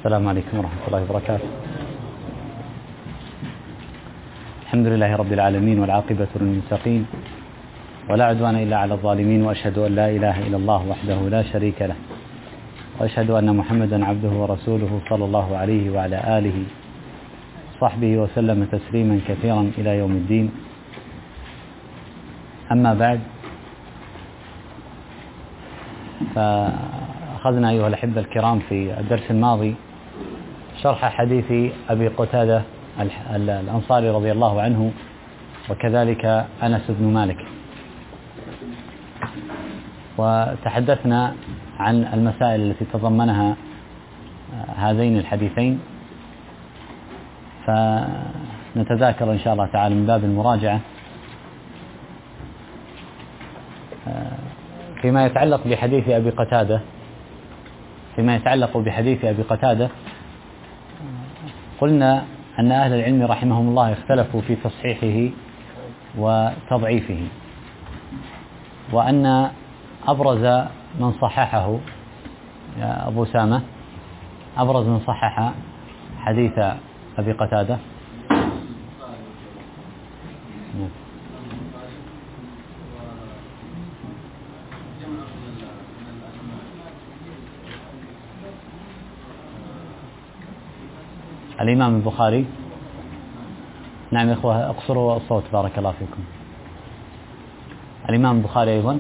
السلام عليكم ورحمة الله وبركاته. الحمد لله رب العالمين، والعاقبة للمتقين، ولا عدوان إلا على الظالمين، وأشهد أن لا إله إلا الله وحده لا شريك له، وأشهد أن محمدا عبده ورسوله صلى الله عليه وعلى آله وصحبه وسلم تسليما كثيرا إلى يوم الدين. أما بعد، فأخذنا أيها الأحبة الكرام في الدرس الماضي شرح حديث أبي قتادة الأنصاري رضي الله عنه، وكذلك أنس بن مالك، وتحدثنا عن المسائل التي تضمنها هذين الحديثين، فنتذاكر إن شاء الله تعالى من باب المراجعة فيما يتعلق بحديث أبي قتادة. قلنا أن أهل العلم رحمهم الله اختلفوا في تصحيحه وتضعيفه، وأن أبرز من صححه يا أبو سامة، أبرز من صحح حديث أبي قتادة الإمام البخاري. نعم يا إخوة، اقصروا الصوت بارك الله فيكم. الإمام البخاري أيضا.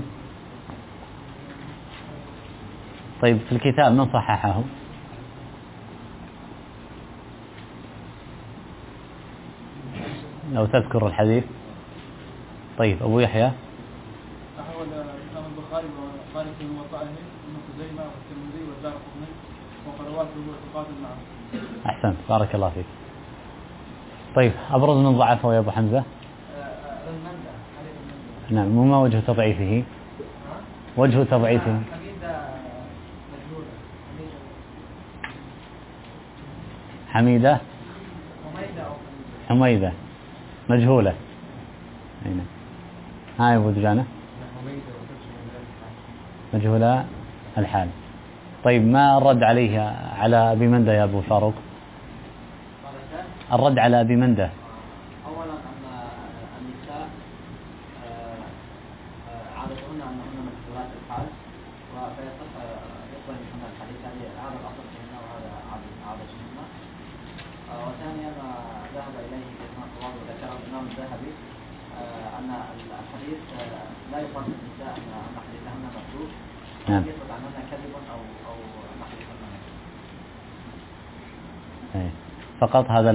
طيب، في الكتاب من صححه؟ لو تذكر الحديث. طيب، أبو يحيى. أحول الإمام البخاري وقال في موطئه ابن خزيمة والترمذي والدارقطني وقرواته واعتقاد معه. أحسنت، بارك الله فيك. طيب، أبرز من ضعفه يا أبو حمزة؟ نعم، وما وجه تضعيفه؟ وجه تضعيفه حميدة حميدة مجهولة. هاي أبو دجانة مجهولة الحال. طيب، ما الرد عليه على أبي مندة يا أبو فاروق؟ الرد على أبي مندة. أولا أن النساء عادتهن أنهن مجهولات الحال، فيصح يقبل منهن الحديث، هذا الأصل فيهن وهذا عادتهن. وثانيا ذهب إليه كما الله وذكره الإمام الذهبي أن الحديث لا يقال للنساء أن حديثهن مكذوب، يثبت عنهن كذب أو أن حديثهن مكذوب. فقط هذا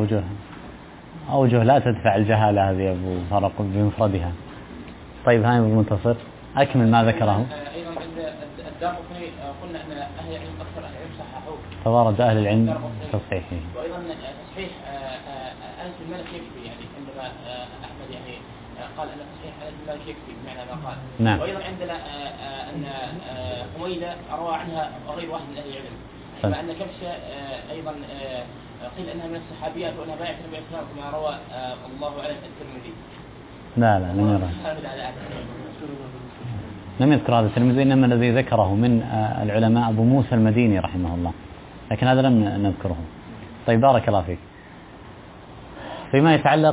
أوجه لا تدفع الجهالة هذه أبو فرق بمفردها. طيب، هاي أبو منتصر، أكمل ما ذكره. أيضا عند الدارقطني قلنا أن أهل العلم أكثر أهل العلم صححوه، توارد أهل العلم تصحيحه. وأيضا تصحيح أنس بن مالك يكفي، يعني عندما أحمد يعني قال أن تصحيح أنس بن مالك يكفي بمعنى ما قال. نعم. وأيضا عندنا أن حميدة روى عنها غير واحد من أهل العلم، كما أن كبشة أيضا قيل أنها من الصحابيات وأنها بايعة النبي صلى الله عليه وسلم كما روى الله أعلم الترمذي. لا لم يرى، لم يذكر هذا الترمذي، إنما الذي ذكره من العلماء أبو موسى المديني رحمه الله، لكن هذا لم نذكره. طيب، بارك الله فيك. فيما يتعلق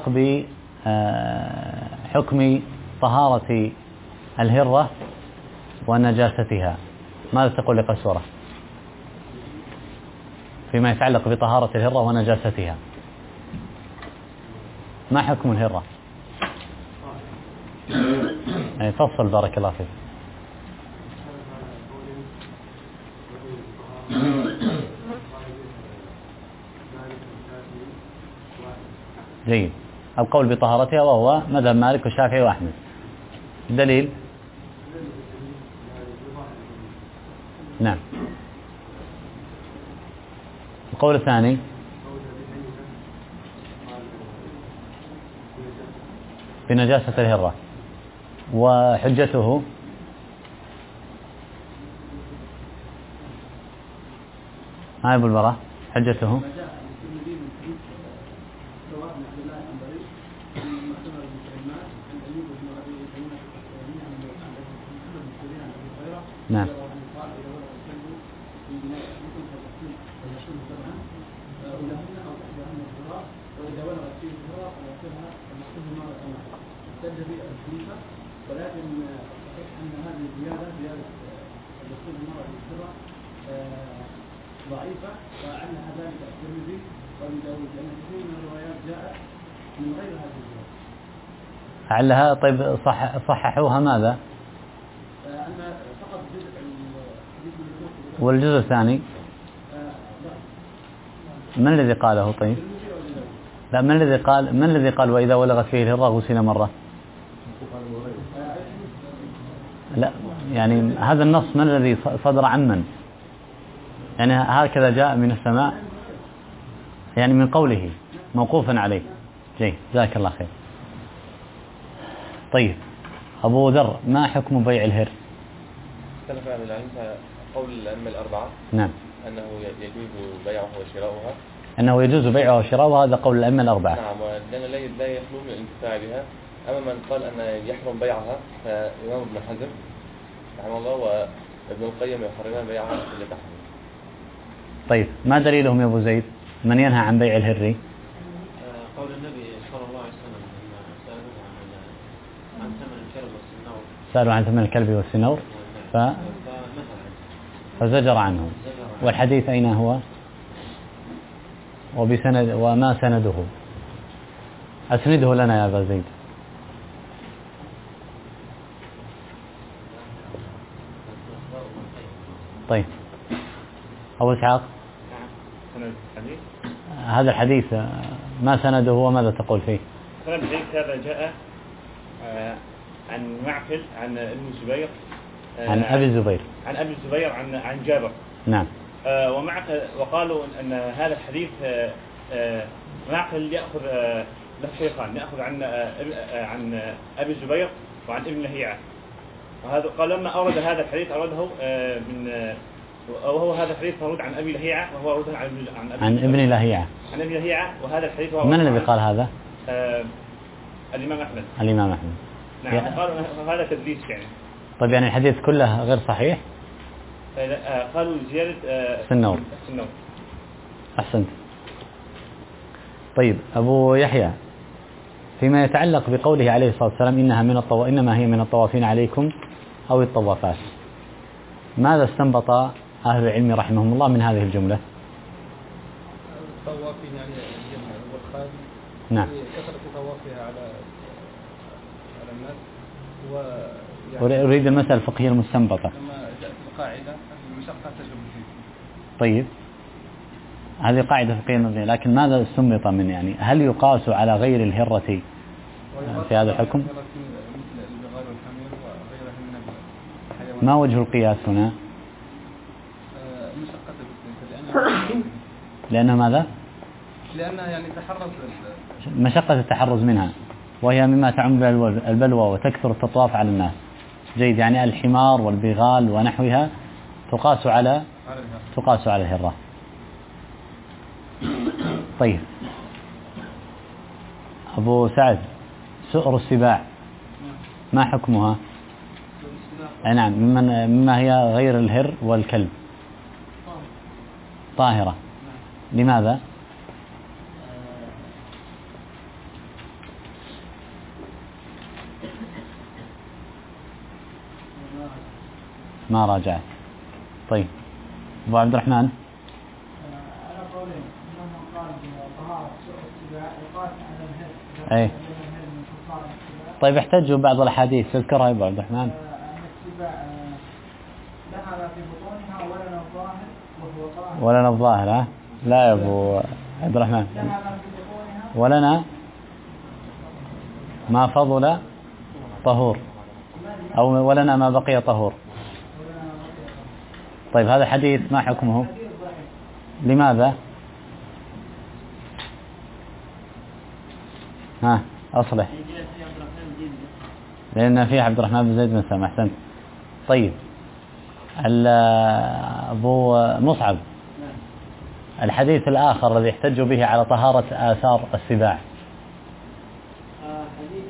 بحكم طهارة الهرة ونجاستها، ماذا تقول لقسورة؟ فيما يتعلق بطهارة الهرة ونجاستها، ما حكم الهرة؟ تفصل بارك الله فيك. جيد. القول بطهارتها وهو مذهب مالك والشافعي وأحمد. الدليل؟ نعم. القول الثاني بنجاسة الهرة، وحجته هاي أبو البراء، حجته نعم. وإذا بلغت فيه الهرة فنأخذها مرة أخرى. احتج به أبو حنيفة، ولكن الصحيح أن هذه الزيادة دخول المرأة في الهرة ضعيفة، وعنها ذلك الترمذي وأبو داود، لأن كثير من الروايات جاءت من غير هذه الزيادة. علها. طيب صححوها ماذا؟ أن فقط جزء الحديث من والجزء الثاني من الذي قاله؟ طيب لا، من الذي قال وإذا ولغت فيه الهرة غسل مرة؟ لا يعني هذا النص من الذي صدر عن من؟ يعني هكذا جاء من السماء، يعني من قوله موقوفا عليه. جيد، جزاك الله خير. طيب أبو ذر، ما حكم بيع الهر؟ اختلف عن العلم قول الأئمة الأربعة. نعم. أنه يجوز بيعها وشراؤها. أنه يجوز بيعها وشراؤها، هذا قول الأئمة الأربعة. نعم، لأن لا يخلو من الانتفاع بها. أما من قال أن يحرم بيعها فإمام ابن حزم رحمه الله وابن القيم يحرمان بيعها اللي تحرم. طيب ما دليلهم يا أبو زيد؟ من ينهى عن بيع الهر؟ قول النبي صلى الله عليه وسلم عن ثمن الكلب والسنور. سألوا عن ثمن الكلب والسنور فزجر عنه. والحديث أين هو؟ وبسند وما سنده؟ أسنده لنا يا أبا زيد. طيب أبو إسحاق، هذا الحديث ما سنده وماذا تقول فيه؟ سند الحديث هذا جاء عن معقل عن ابن الزبير، عن أبي الزبير، عن أبي الزبير عن جابر. نعم. ومعقل وقالوا أن هذا الحديث معقل يأخذ له شيخان، يأخذ عن أبي الزبير وعن ابن لهيعة. وهذا قال لما أورد هذا الحديث أورده وهو هذا الحديث مورود عن أبي لهيعة، وهو أورده عن ابن لهيعة. عن ابن لهيعة. وهذا الحديث من الذي قال هذا؟ الإمام أحمد. الإمام أحمد. نعم. قالوا هذا تدليس يعني. طيب يعني الحديث كله غير صحيح؟ قالوا زيادة السنور. أحسنت. طيب أبو يحيى، فيما يتعلق بقوله عليه الصلاة والسلام إنما هي من الطوافين عليكم أو الطوافات، ماذا استنبط أهل العلم رحمهم الله من هذه الجملة؟ الطوافين يعني الجمع والخادم. نعم. كثرة طوافها على الناس. أريد المسألة الفقهية المستنبطة. لما جاءت القاعدة المشقة تجب فيه. طيب هذه قاعدة فقهية مبنية، لكن ماذا استنبط من يعني هل يقاس على غير الهرة في هذا الحكم؟ ما وجه القياس هنا؟ لأنها ماذا؟ لأنها يعني تحرز مشقة التحرز منها، وهي مما تعم البلوى وتكثر التطواف على الناس. جيد، يعني الحمار والبغال ونحوها تقاس على الهرة. طيب أبو سعد، سؤر السباع ما حكمها؟ نعم، مما هي غير الهر والكلب طاهرة. لماذا؟ ما راجعت. طيب أبو عبد الرحمن. على قولين أنه قال طهارة سؤر السباع يقاس على الهر. أي. طيب احتجوا بعض الأحاديث تذكرها يا أبو عبد الرحمن. السباع دخل في بطونها ولنا الظاهر وهو طاهر. ولنا الظاهر ها؟ لا يا أبو عبد الرحمن. ولنا ما فضل طهور، أو ولنا ما بقي طهور. طيب هذا الحديث ما حكمه؟ لماذا؟ ها أصلح. لأن فيه عبد الرحمن بن زيد بن سلمة. أحسنت. طيب أبو مصعب، الحديث الآخر الذي احتجوا به على طهارة آثار السباع. حديث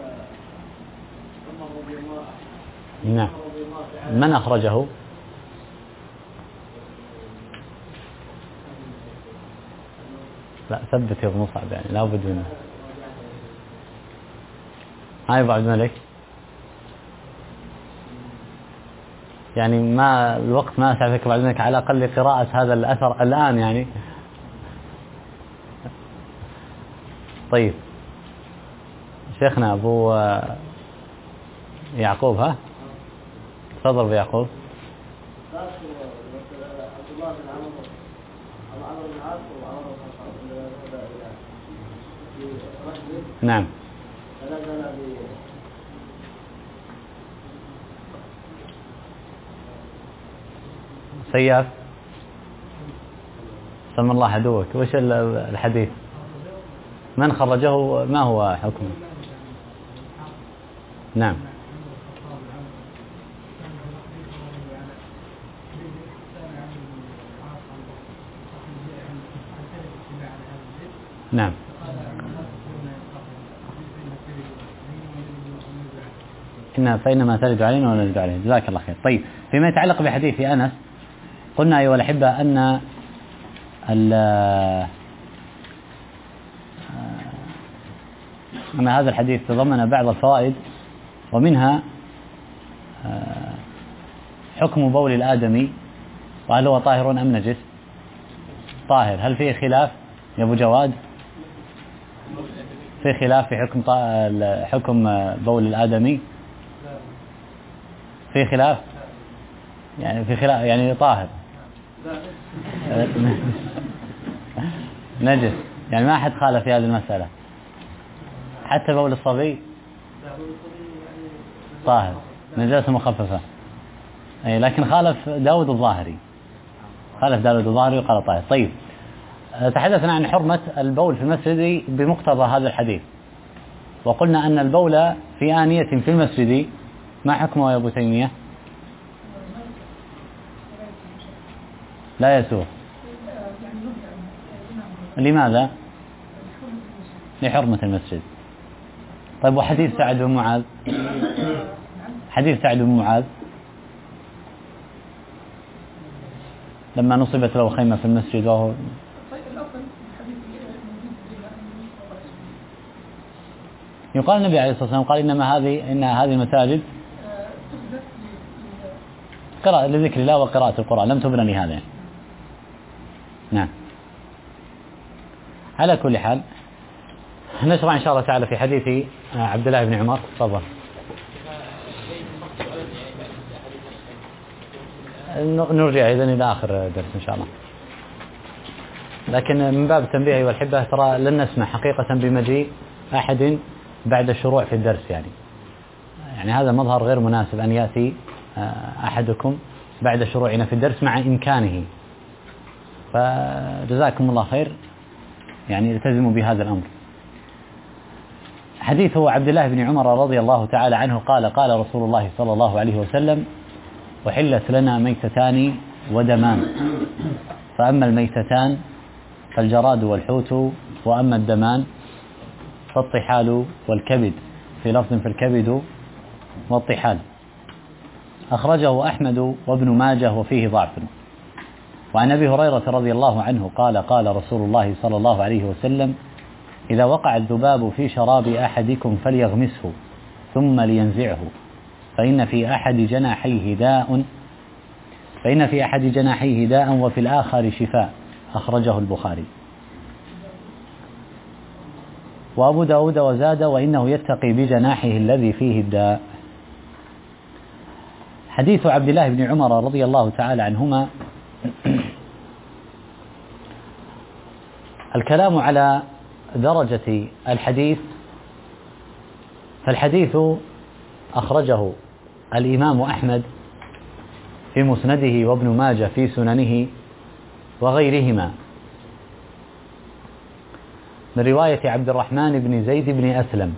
عمر رضي الله عنه. نعم. من أخرجه؟ لا ثبت يا ابو مصعب، يعني لا بد منه. هاي ابو عبد الملك، يعني ما الوقت ما أسعفك ابو عبد الملك على الاقل قراءة هذا الاثر الان يعني. طيب شيخنا ابو يعقوب، ها تفضل ابو يعقوب. نعم. سياف، سم الله عدوك، وش الحديث؟ من خرجه؟ ما هو حكمه؟ نعم. نعم. فإنما ترد علينا ولا نرد عليه. جزاك الله خير. طيب فيما يتعلق بحديث أنس، قلنا أيها الأحبة أن هذا الحديث تضمن بعض الفوائد، ومنها حكم بول الآدمي، وهل هو طاهر أم نجس؟ طاهر. هل فيه خلاف يا أبو جواد؟ في خلاف في حكم بول الآدمي؟ في خلاف يعني، في خلاف يعني طاهر نجس، يعني ما أحد خالف في هذه المسألة. حتى بول الصبي طاهر، نجاسة مخففة. أي لكن خالف داود الظاهري، وقال طاهر. طيب تحدثنا عن حرمة البول في المسجد بمقتضى هذا الحديث، وقلنا أن البول في آنية في المسجد ما حكمه يا أبو تيمية؟ لا يسوغ. لماذا؟ لحرمة المسجد. طيب وحديث سعد بن معاذ؟ حديث سعد بن معاذ لما نصبت له خيمة في المسجد وهو يقال النبي عليه الصلاة والسلام قال إن هذه المساجد قراءة لذكر الله وقراءة القرآن، لم تبنى لهذا. نعم. على كل حال نشرع إن شاء الله تعالى في حديث عبد الله بن عمر. تفضل. نرجع إذن إلى آخر درس إن شاء الله، لكن من باب التنبيه أيها الأحبة ترى لن نسمح حقيقة بمجيء أحد بعد الشروع في الدرس، يعني هذا مظهر غير مناسب أن يأتي أحدكم بعد شروعنا في الدرس مع إمكانه، فجزاكم الله خير، يعني التزموا بهذا الأمر. حديث عبد الله بن عمر رضي الله تعالى عنه قال: قال رسول الله صلى الله عليه وسلم: أحلت لنا ميتتان ودمان، فأما الميتتان فالجراد والحوت، وأما الدمان فالطحال والكبد، في لفظ في الكبد والطحال. أخرجه أحمد وابن ماجه وفيه ضعف. وعن أبي هريرة رضي الله عنه قال: قال رسول الله صلى الله عليه وسلم: إذا وقع الذباب في شراب أحدكم فليغمسه ثم لينزعه، فإن في أحد جناحيه داء وفي الآخر شفاء. أخرجه البخاري. وأبو داود وزاد: وإنه يتقي بجناحه الذي فيه الداء. حديث عبد الله بن عمر رضي الله تعالى عنهما، الكلام على درجة الحديث، فالحديث أخرجه الإمام أحمد في مسنده، وابن ماجه في سننه وغيرهما، من رواية عبد الرحمن بن زيد بن أسلم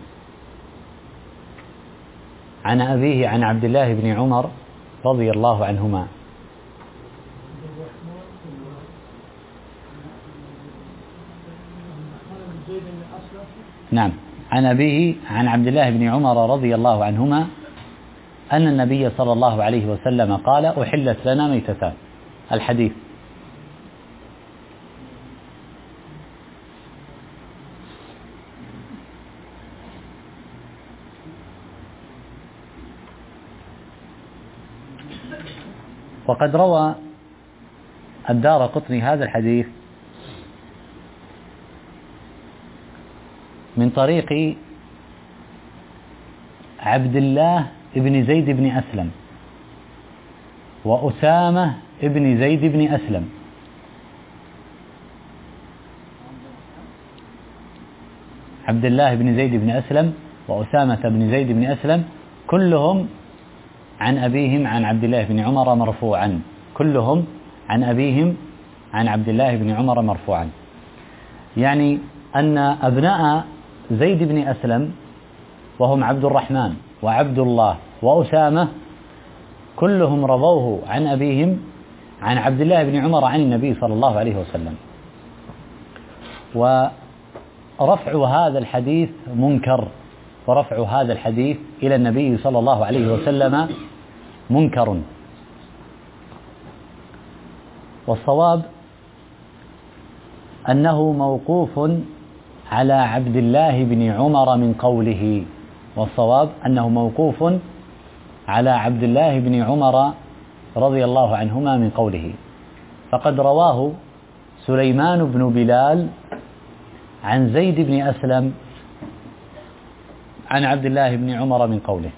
عن أبيه عن عبد الله بن عمر رضي الله عنهما. نعم، عن أبيه عن عبد الله بن عمر رضي الله عنهما أن النبي صلى الله عليه وسلم قال: أحلت لنا ميتتان. الحديث. وقد روى الدارقطني هذا الحديث من طريق عبد الله بن زيد بن أسلم وأسامة بن زيد بن أسلم. عبد الله بن زيد بن أسلم وأسامة بن زيد بن أسلم كلهم عن أبيهم عن عبد الله بن عمر مرفوعا، كلهم عن أبيهم عن عبد الله بن عمر مرفوعا، يعني أن أبناء زيد بن أسلم وهم عبد الرحمن وعبد الله وأسامة كلهم رووه عن أبيهم عن عبد الله بن عمر عن النبي صلى الله عليه وسلم. ورفع هذا الحديث منكر، ورفع هذا الحديث إلى النبي صلى الله عليه وسلم منكر. والصواب أنه موقوف على عبد الله بن عمر من قوله، والصواب أنه موقوف على عبد الله بن عمر رضي الله عنهما من قوله. فقد رواه سليمان بن بلال عن زيد بن أسلم عن عبد الله بن عمر من قوله.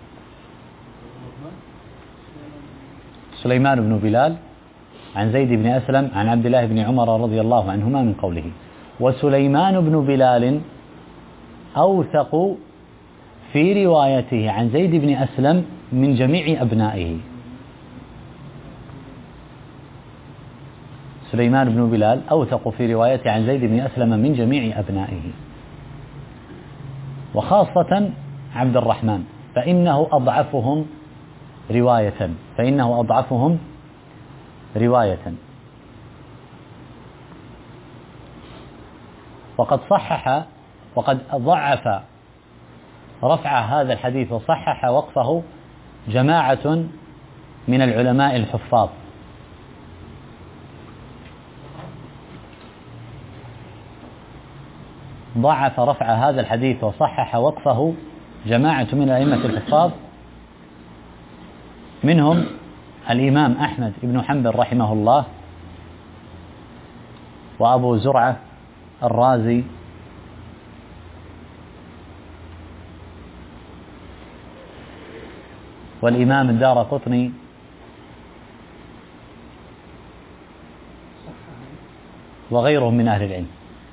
سليمان بن بلال عن زيد بن أسلم عن عبد الله بن عمر رضي الله عنهما من قوله. وسليمان بن بلال أوثق في روايته عن زيد بن أسلم من جميع أبنائه. سليمان بن بلال أوثق في روايته عن زيد بن أسلم من جميع أبنائه، وخاصة عبد الرحمن فإنه أضعفهم رواية. وقد ضعف رفع هذا الحديث وصحح وقفه جماعة من العلماء الحفاظ. ضعف رفع هذا الحديث وصحح وقفه جماعة من الأئمة الحفاظ، منهم الإمام أحمد بن حنبل رحمه الله، وأبو زرعة الرازي، والإمام الدارقطني، وغيرهم من أهل العلم.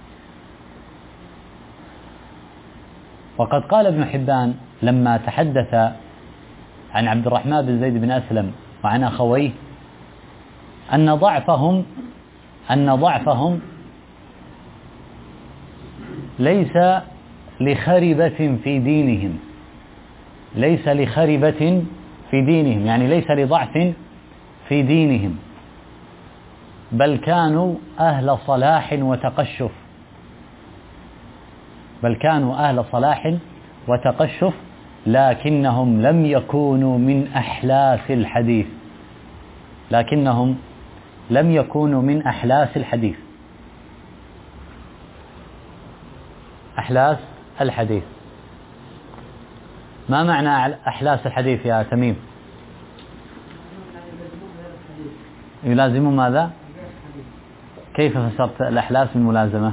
وقد قال ابن حبان لما تحدث عن عبد الرحمن بن زيد بن أسلم وعن أخويه أن ضعفهم ليس لخربة في دينهم، يعني ليس لضعف في دينهم، بل كانوا أهل صلاح لكنهم لم يكونوا من أحلاس الحديث. ما معنى أحلاس الحديث يا تميم؟ يلازمون ماذا؟ كيف فسرت الأحلاس بالملازمة؟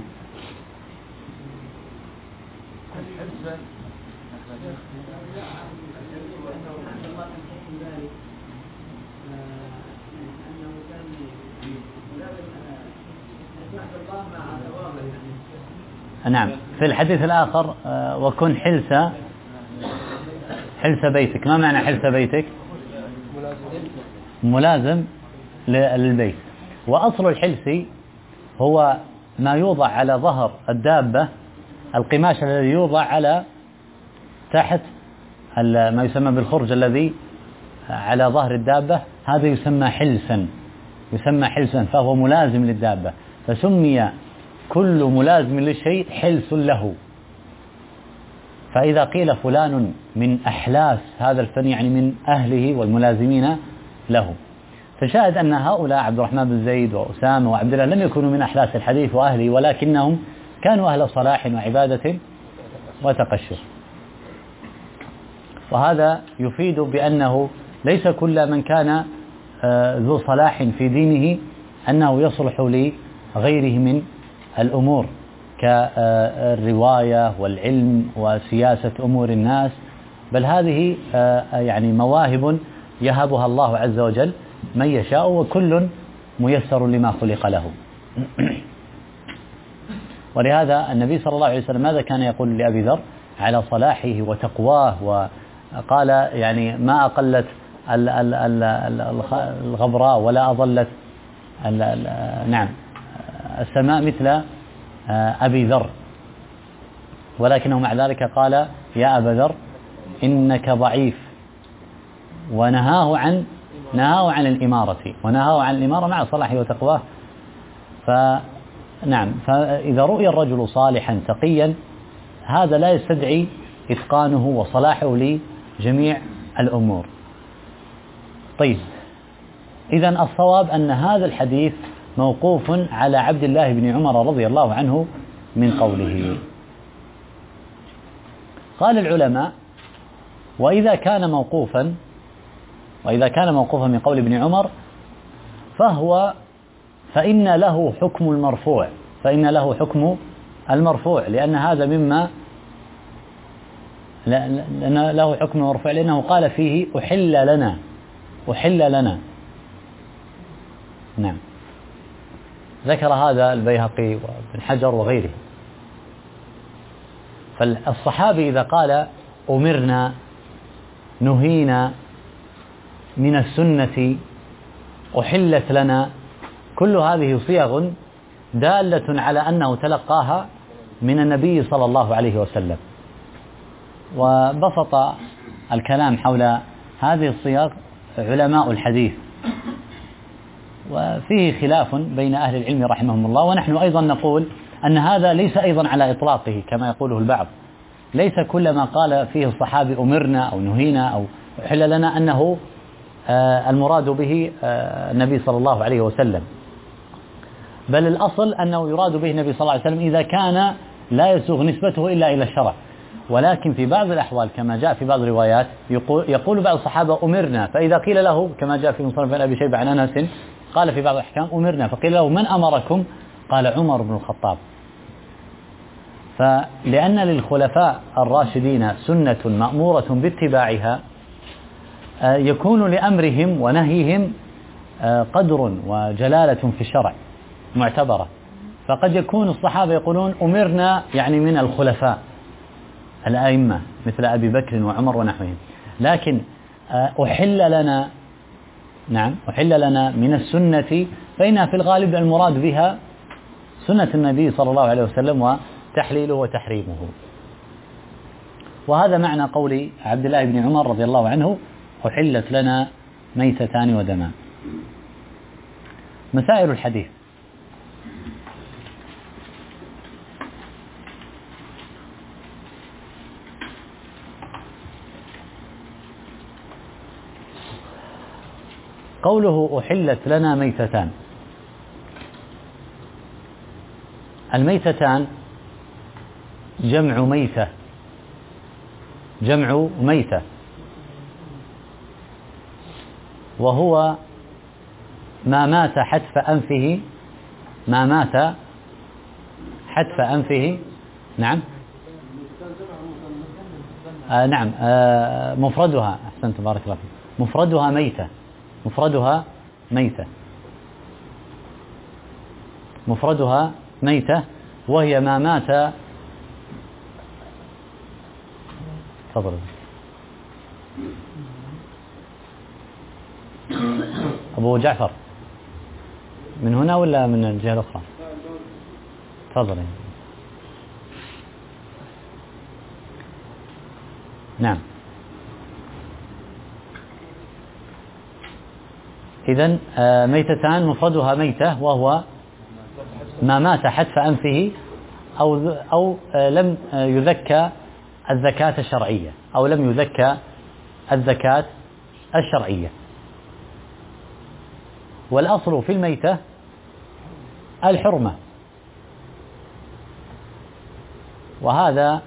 نعم، في الحديث الآخر وكن حلس بيتك. ما معنى حلس بيتك؟ ملازم للبيت. وأصل الحلس هو ما يوضع على ظهر الدابة، القماش الذي يوضع على تحت ما يسمى بالخرج الذي على ظهر الدابة، هذا يسمى حلسا، فهو ملازم للدابة، فسمي كل ملازم للشيء حلس له. فإذا قيل فلان من أحلاس هذا الفن يعني من أهله والملازمين له. فشاهد أن هؤلاء عبد الرحمن بن زيد وأسامة وعبد الله لم يكونوا من أحلاس الحديث وأهله، ولكنهم كانوا أهل صلاح وعبادة وتقشف. وهذا يفيد بأنه ليس كل من كان ذو صلاح في دينه أنه يصلح لغيره من الأمور كالرواية والعلم وسياسة أمور الناس، بل هذه يعني مواهب يهبها الله عز وجل من يشاء، وكل ميسر لما خلق له. ولهذا النبي صلى الله عليه وسلم ماذا كان يقول لأبي ذر على صلاحه وتقواه؟ وقال يعني ما أقلت الغبراء ولا أظلت نعم السماء مثل أبي ذر، ولكنه مع ذلك قال يا أبا ذر إنك ضعيف، ونهاه عن الإمارة، ونهاه عن الإمارة مع صلاحه وتقواه. فنعم، فإذا رؤي الرجل صالحا تقيا هذا لا يستدعي إتقانه وصلاحه لجميع الأمور. طيب، إذن الصواب أن هذا الحديث موقوف على عبد الله بن عمر رضي الله عنه من قوله. قال العلماء: وإذا كان موقوفا من قول ابن عمر فإن له حكم المرفوع، لأن هذا مما له حكم المرفوع، لأنه قال فيه أحل لنا. نعم، ذكر هذا البيهقي وابن حجر وغيره. فالصحابي إذا قال أمرنا، نهينا، من السنة، أحلت لنا، كل هذه صيغ دالة على أنه تلقاها من النبي صلى الله عليه وسلم. وبسط الكلام حول هذه الصيغ علماء الحديث، وفيه خلاف بين أهل العلم رحمهم الله. ونحن أيضا نقول أن هذا ليس أيضا على إطلاقه كما يقوله البعض، ليس كل ما قال فيه الصحابي أمرنا أو نهينا أو أحل لنا أنه المراد به النبي صلى الله عليه وسلم، بل الأصل أنه يراد به النبي صلى الله عليه وسلم إذا كان لا يسوغ نسبته إلا إلى الشرع. ولكن في بعض الأحوال كما جاء في بعض الروايات يقول بعض الصحابة أمرنا، فإذا قيل له كما جاء في مصنف أبي شيبة عن أنس قال في بعض الأحكام أمرنا، فقيل له من أمركم؟ قال عمر بن الخطاب. فلأن للخلفاء الراشدين سنة مأمورة باتباعها، يكون لأمرهم ونهيهم قدر وجلالة في الشرع معتبرة. فقد يكون الصحابة يقولون أمرنا يعني من الخلفاء الأئمة مثل أبي بكر وعمر ونحوهم، لكن أحل لنا، نعم أحل لنا من السنة، فإنها في الغالب المراد بها سنة النبي صلى الله عليه وسلم وتحليله وتحريمه. وهذا معنى قول عبد الله بن عمر رضي الله عنه: أحلت لنا ميتتان ودمان. مسائل الحديث: قوله أحلت لنا ميتتان، الميتتان جمع ميتة، وهو ما مات حتف أنفه، نعم نعم مفردها، أحسنت بارك الله فيك، مفردها ميتة، وهي ما مات. تفضل أبو جعفر، من هنا ولا من الجهة الأخرى؟ تفضل. نعم، إذن ميتتان مفردها ميتة، وهو ما مات حتف أنفه أو لم يذكى الزكاة الشرعية، أو لم يذكى الزكاة الشرعية. والأصل في الميتة الحرمة، وهذا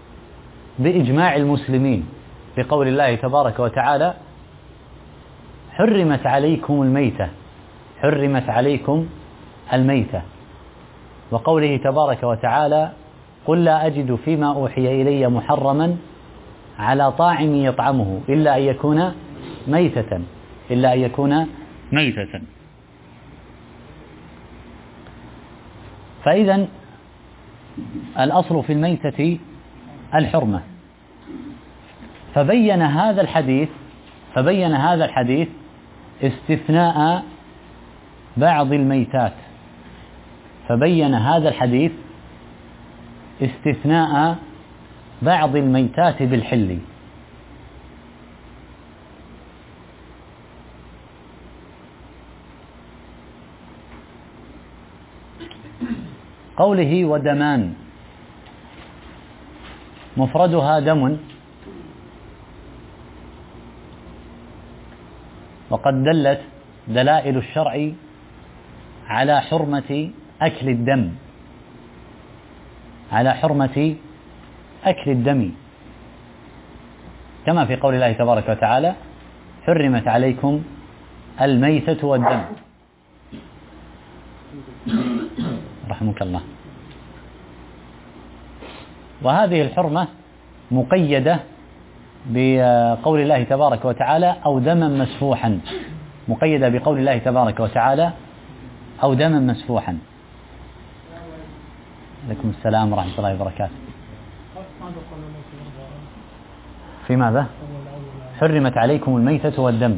بإجماع المسلمين، بقول الله تبارك وتعالى حرمت عليكم الميتة، حرمت عليكم الميتة. وقوله تبارك وتعالى قل لا أجد فيما أوحي إلي محرما على طاعم يطعمه إلا أن يكون ميتة، إلا أن يكون ميتة. فإذا الأصل في الميتة الحرمة. فبين هذا الحديث استثناء بعض الميتات، فبين هذا الحديث استثناء بعض الميتات بالحل. قوله ودمان مفردها دم، وقد دلت دلائل الشرع على حرمة أكل الدم، على حرمة أكل الدم، كما في قول الله تبارك وتعالى حرمت عليكم الميتة والدم. رحمك الله. وهذه الحرمة مقيدة بقول الله تبارك وتعالى أو دما مسفوحا، مقيدة بقول الله تبارك وتعالى أو دما مسفوحا. عليكم السلام ورحمة الله وبركاته. في ماذا؟ حرمت عليكم الميتة والدم.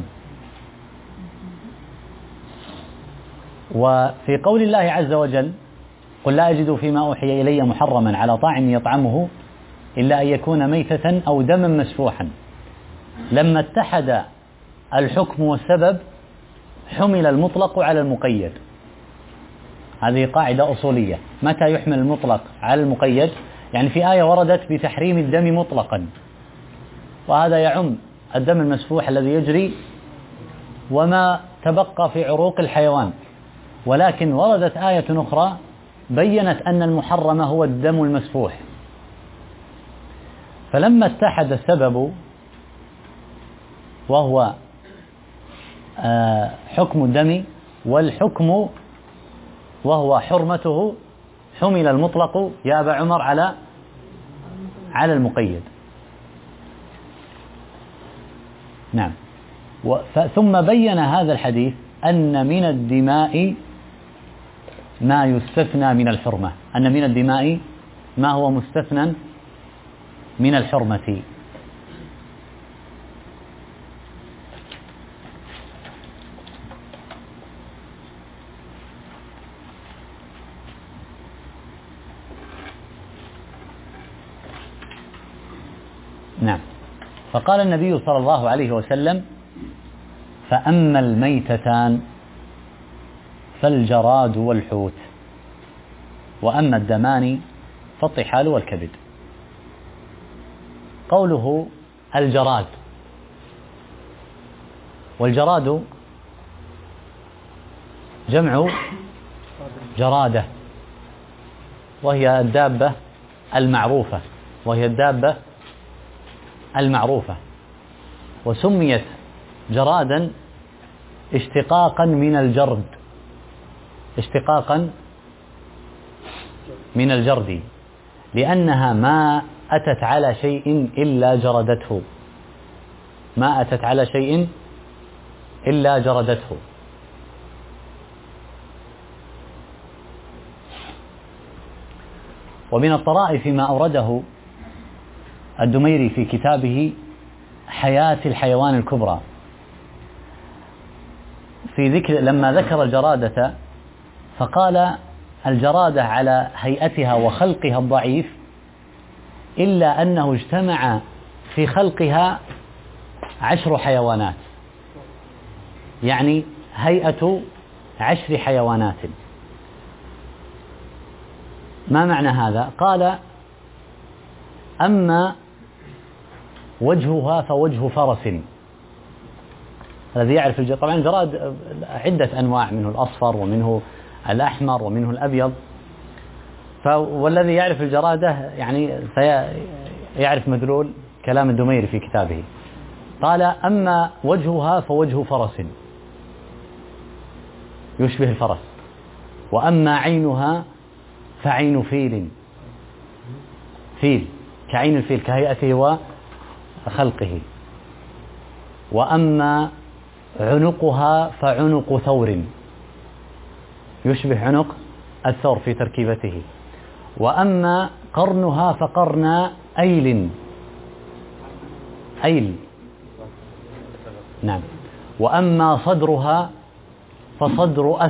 وفي قول الله عز وجل قل لا أجد فيما أوحي إلي محرما على طاعم يطعمه إلا أن يكون ميتة أو دما مسفوحا، لما اتحد الحكم والسبب حمل المطلق على المقيد. هذه قاعدة أصولية، متى يحمل المطلق على المقيد؟ يعني في آية وردت بتحريم الدم مطلقا، وهذا يعم الدم المسفوح الذي يجري وما تبقى في عروق الحيوان، ولكن وردت آية أخرى بيّنت أن المحرم هو الدم المسفوح. فلما اتحد السبب وهو حكم الدم والحكم وهو حرمته حمل المطلق يا أبا عمر على المقيد. نعم. ثم بين هذا الحديث أن من الدماء ما يستثنى من الحرمة، أن من الدماء ما هو مستثنى من الحرمة. نعم. فقال النبي صلى الله عليه وسلم فأما الميتتان فالجراد والحوت، وأما الدمان فالطحال والكبد. قوله الجراد، والجراد جمع جرادة، وهي الدابة المعروفة، وهي الدابة المعروفة، وسميت جرادا اشتقاقا من الجرد، اشتقاقا من الجرد، لأنها ما أتت على شيء إلا جردته، ما أتت على شيء إلا جردته. ومن الطرائف ما أورده الدميري في كتابه حياة الحيوان الكبرى في ذكر لما ذكر الجرادة فقال الجرادة على هيئتها وخلقها الضعيف إلا أنه اجتمع في خلقها 10 حيوانات، يعني هيئة 10 حيوانات. ما معنى هذا؟ قال أما وجهها فوجه فرس. الذي يعرف طبعا الجراد عدة أنواع، منه الأصفر ومنه الأحمر ومنه الأبيض، والذي يعرف الجرادة يعني سيعرف مدلول كلام الدميري في كتابه. قال أما وجهها فوجه فرس يشبه الفرس، وأما عينها فعين فيل كعين الفيل كهيئته وخلقه، وأما عنقها فعنق ثور يشبه عنق الثور في تركيبته، وأما قرنها فقرن أيل نعم، وأما صدرها فصدر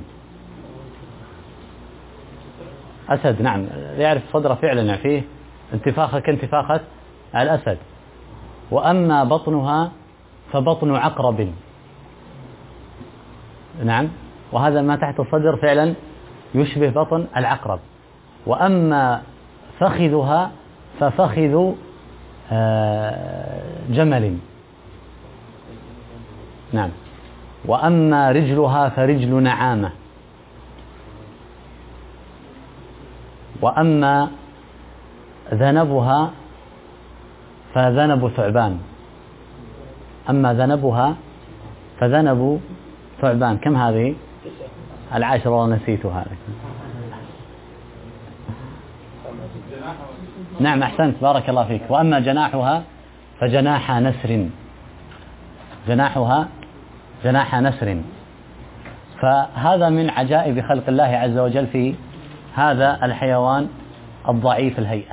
أسد نعم، يعرف صدره فعلا فيه انتفاخة كانتفاخة الأسد، وأما بطنها فبطن عقرب نعم، وهذا ما تحت الصدر فعلا يشبه بطن العقرب، وأما فخذها ففخذ جمل نعم، وأما رجلها فرجل نعامة، وأما ذنبها فذنب ثعبان، أما ذنبها فذنب ثعبان. كم هذه؟ 10 ونسيتها. نعم أحسنت بارك الله فيك. وأما جناحها فجناح نسر، جناحها جناح نسر. فهذا من عجائب خلق الله عز وجل في هذا الحيوان الضعيف الهيئة.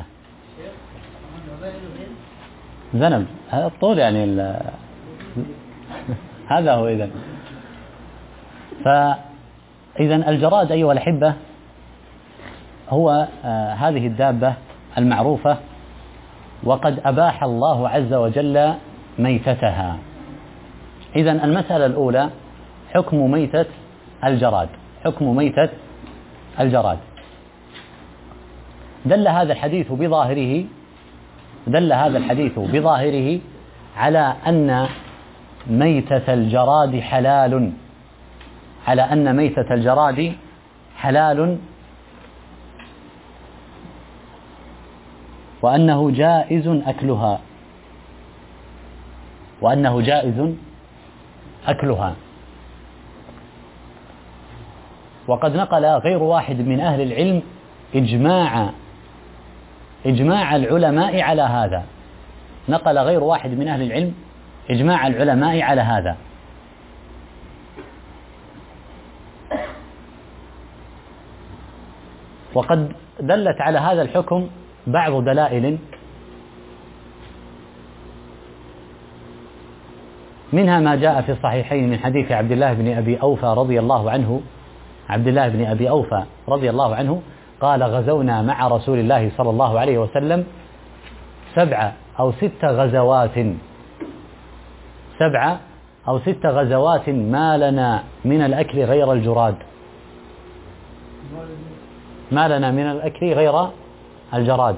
ذنب هذا الطول يعني هذا هو. فإذا الجراد أيها الأحبة هو هذه الدابة المعروفة، وقد أباح الله عز وجل ميتتها. إذا المسألة الأولى حكم ميتة الجراد، حكم ميتة الجراد. دل هذا الحديث بظاهره على أن ميتة الجراد حلال، على أن ميتة الجراد حلال، وأنه جائز أكلها، وأنه جائز أكلها. وقد نقل غير واحد من أهل العلم إجماع العلماء على هذا، نقل غير واحد من أهل العلم إجماع العلماء على هذا. وقد دلت على هذا الحكم بعض دلائل، منها ما جاء في الصحيحين من حديث عبد الله بن أبي أوفى رضي الله عنه. عبد الله بن أبي أوفى رضي الله عنه قال: غزونا مع رسول الله صلى الله عليه وسلم 7 أو 6 غزوات، 7 أو 6 غزوات ما لنا من الأكل غير الجراد، ما لنا من الأكل غير الجراد.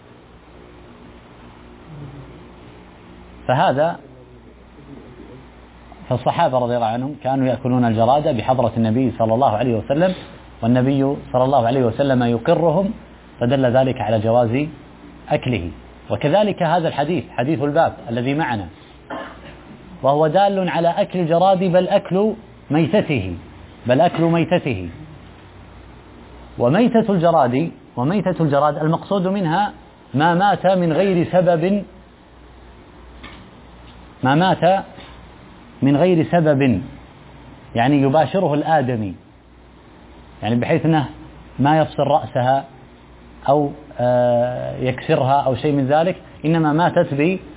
فالصحابة رضي الله عنهم كانوا يأكلون الجراد بحضرة النبي صلى الله عليه وسلم، والنبي صلى الله عليه وسلم يقرهم، فدل ذلك على جواز أكله. وكذلك هذا الحديث، حديث الباب الذي معنا، وهو دال على أكل الجراد بل أكل ميتته. وميتة الجراد المقصود منها ما مات من غير سبب، يعني يباشره الآدمي، يعني بحيث أنه ما يفصل رأسها أو يكسرها أو شيء من ذلك، إنما ماتت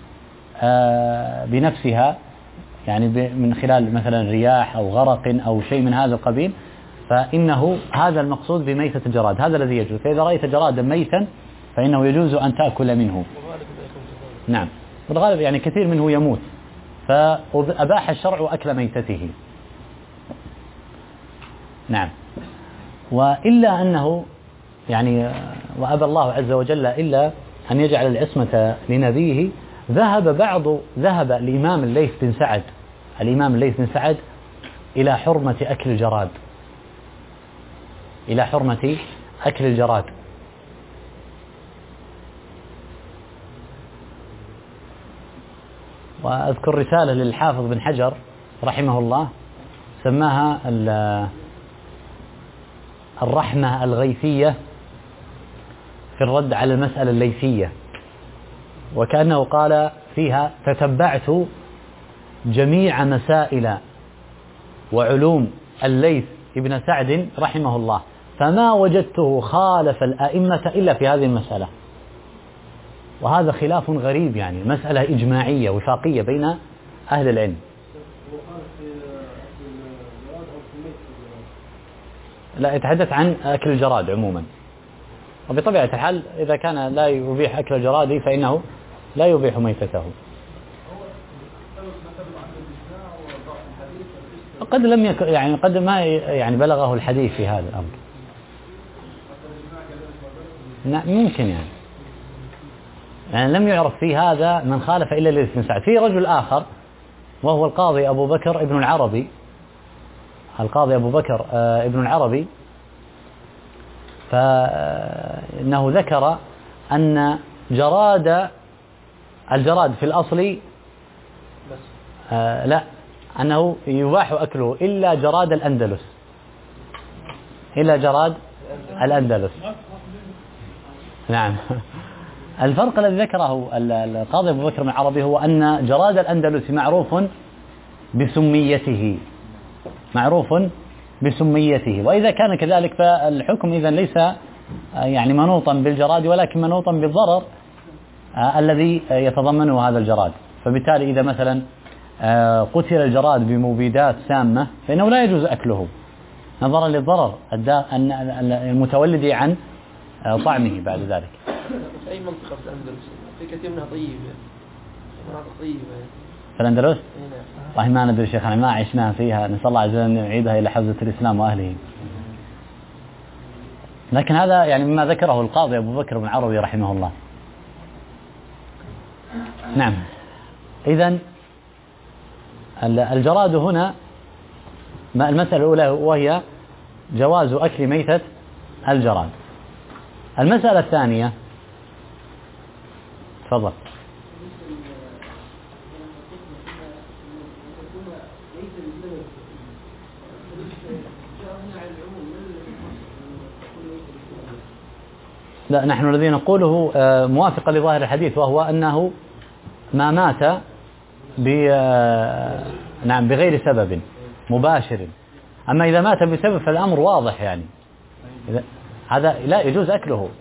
بنفسها، يعني من خلال مثلا رياح أو غرق أو شيء من هذا القبيل، فإنه هذا المقصود بميتة الجراد، هذا الذي يجوز. فإذا رأيت جرادا ميتا فإنه يجوز أن تأكل منه. نعم، بالغالب يعني كثير منه يموت، فأباح الشرع أكل ميتته. نعم. وإلا أنه يعني وأبى الله عز وجل إلا أن يجعل العصمة لنبيه، ذهب الإمام الليث بن سعد إلى حرمة أكل الجراد، إلى حرمة أكل الجراد. وأذكر رسالة للحافظ بن حجر رحمه الله سماها الرحمة الغيثية في الرد على المسألة الليثية، وكأنه قال فيها: تتبعت جميع مسائل وعلوم الليث ابن سعد رحمه الله فما وجدته خالف الأئمة إلا في هذه المسألة. وهذا خلاف غريب، يعني مسألة إجماعية وفاقية بين أهل العلم. لا، يتحدث عن أكل الجراد عموما، وبطبيعة الحال إذا كان لا يبيح أكل الجراد فإنه لا يبيح ميتته. قد لم يكن يعني قد ما يعني بلغه الحديث في هذا الأمر. ممكن يعني لم يعرف في هذا من خالف إلا الليث بن سعد. في رجل آخر وهو القاضي أبو بكر ابن العربي، القاضي أبو بكر ابن العربي، فإنه ذكر أن الجراد في الأصل لا، أنه يباح أكله إلا جراد الأندلس، إلا جراد الأندلس. نعم. الفرق الذي ذكره القاضي أبو بكر العربي هو أن جراد الأندلس معروف بسميته، وإذا كان كذلك فالحكم إذن ليس يعني منوطا بالجراد ولكن منوطا بالضرر الذي يتضمنه هذا الجراد. فبالتالي إذا مثلا قتل الجراد بمبيدات سامة فإنه لا يجوز أكله نظرا للضرر المتولد عن طعمه بعد ذلك. في أي منطقة في الأندلس؟ في كثير منها طيبة، مناطق طيبة في الأندلس؟ والله ما ندري شيخنا، ما عشنا فيها، نسأل الله عز وجل أن يعيدها إلى حوزة الإسلام وأهله. لكن هذا يعني مما ذكره القاضي أبو بكر بن العربي رحمه الله. نعم. إذن الجراد هنا المسألة الأولى وهي جواز أكل ميتة الجراد. المسألة الثانية، تفضل. لا، نحن الذي نقوله موافقا لظاهر الحديث، وهو أنه ما مات بغير سبب مباشر. أما إذا مات بسبب فالأمر واضح، يعني هذا لا يجوز أكله،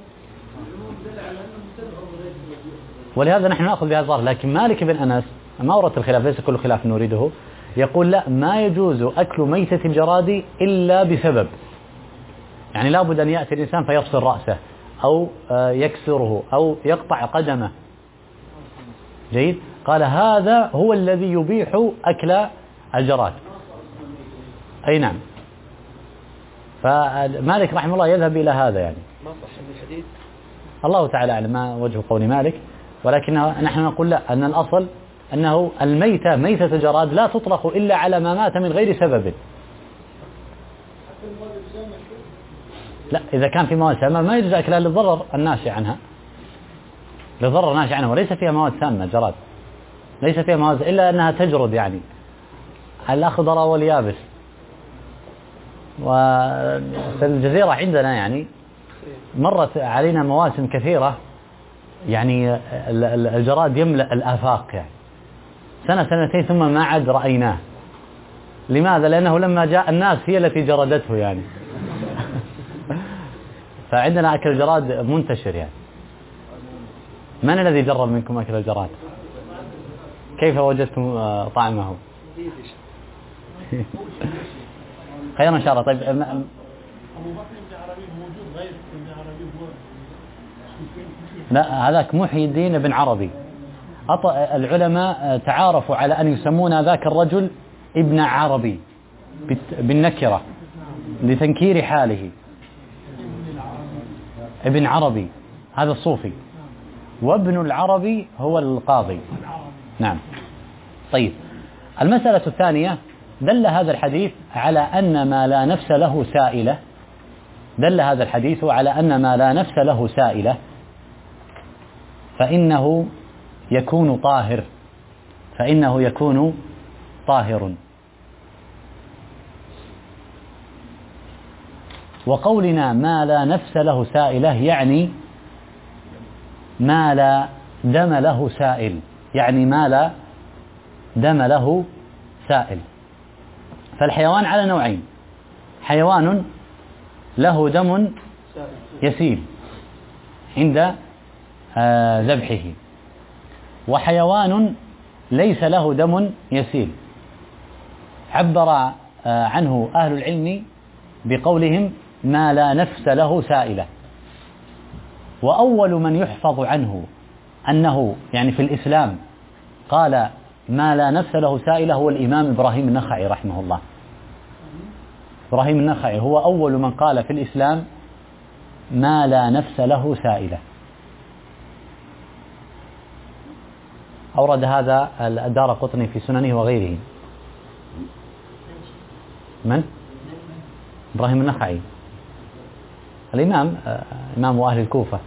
ولهذا نحن نأخذ بهذا الظاهر. لكن مالك بن أنس ما أورد الخلاف، ليس كل خلاف نريده، يقول لا، ما يجوز أكل ميتة الجراد إلا بسبب، يعني لا بد أن يأتي الإنسان فيفصل رأسه أو يكسره أو يقطع قدمه. جيد. قال هذا هو الذي يبيح أكل الجراد. أي نعم. فمالك رحمه الله يذهب إلى هذا، يعني ما صح الحديث، الله تعالى أعلم ما وجه قول مالك، ولكن نحن نقول لا، أن الأصل أنه الميتة ميتة الجراد لا تطلق إلا على ما مات من غير سبب. لا، إذا كان في مواد سامة ما يجوز أكلها للضرر الناشئ عنها، للضرر الناشئ عنها، وليس فيها مواد سامة الجراد، ليس فيها مواد إلا أنها تجرد يعني الأخضر واليابس. وفي الجزيرة عندنا يعني مرت علينا مواسم كثيرة، يعني الجراد يملأ الآفاق، يعني سنة سنتين ثم ما عاد رأيناه. لماذا؟ لأنه لما جاء الناس هي التي جردته يعني. فعندنا أكل الجراد منتشر. يعني من الذي جرب منكم أكل الجراد؟ كيف وجدتم طعمه؟ خير إن شاء الله. طيب لا، هذاك محي الدين بن عربي. العلماء تعارفوا على أن يسمون ذاك الرجل ابن عربي بالنكرة لتنكير حاله. ابن عربي هذا الصوفي، وابن العربي هو القاضي. نعم. طيب المسألة الثانية، دل هذا الحديث على أن ما لا نفس له سائلة، دل هذا الحديث على أن ما لا نفس له سائلة فإنه يكون طاهر، فإنه يكون طاهر. وقولنا ما لا نفس له سائلة يعني ما لا دم له سائل، يعني ما لا دم له سائل. فالحيوان على نوعين: حيوان له دم يسيل عند ذبحه، وحيوان ليس له دم يسيل. عبر عنه أهل العلم بقولهم ما لا نفس له سائلة. وأول من يحفظ عنه أنه يعني في الإسلام قال ما لا نفس له سائلة هو الإمام إبراهيم النخعي رحمه الله. إبراهيم النخعي هو أول من قال في الإسلام ما لا نفس له سائلة. أورد هذا الدارقطني في سننه وغيره. من؟ إبراهيم النخعي الإمام، إمام أهل الكوفة.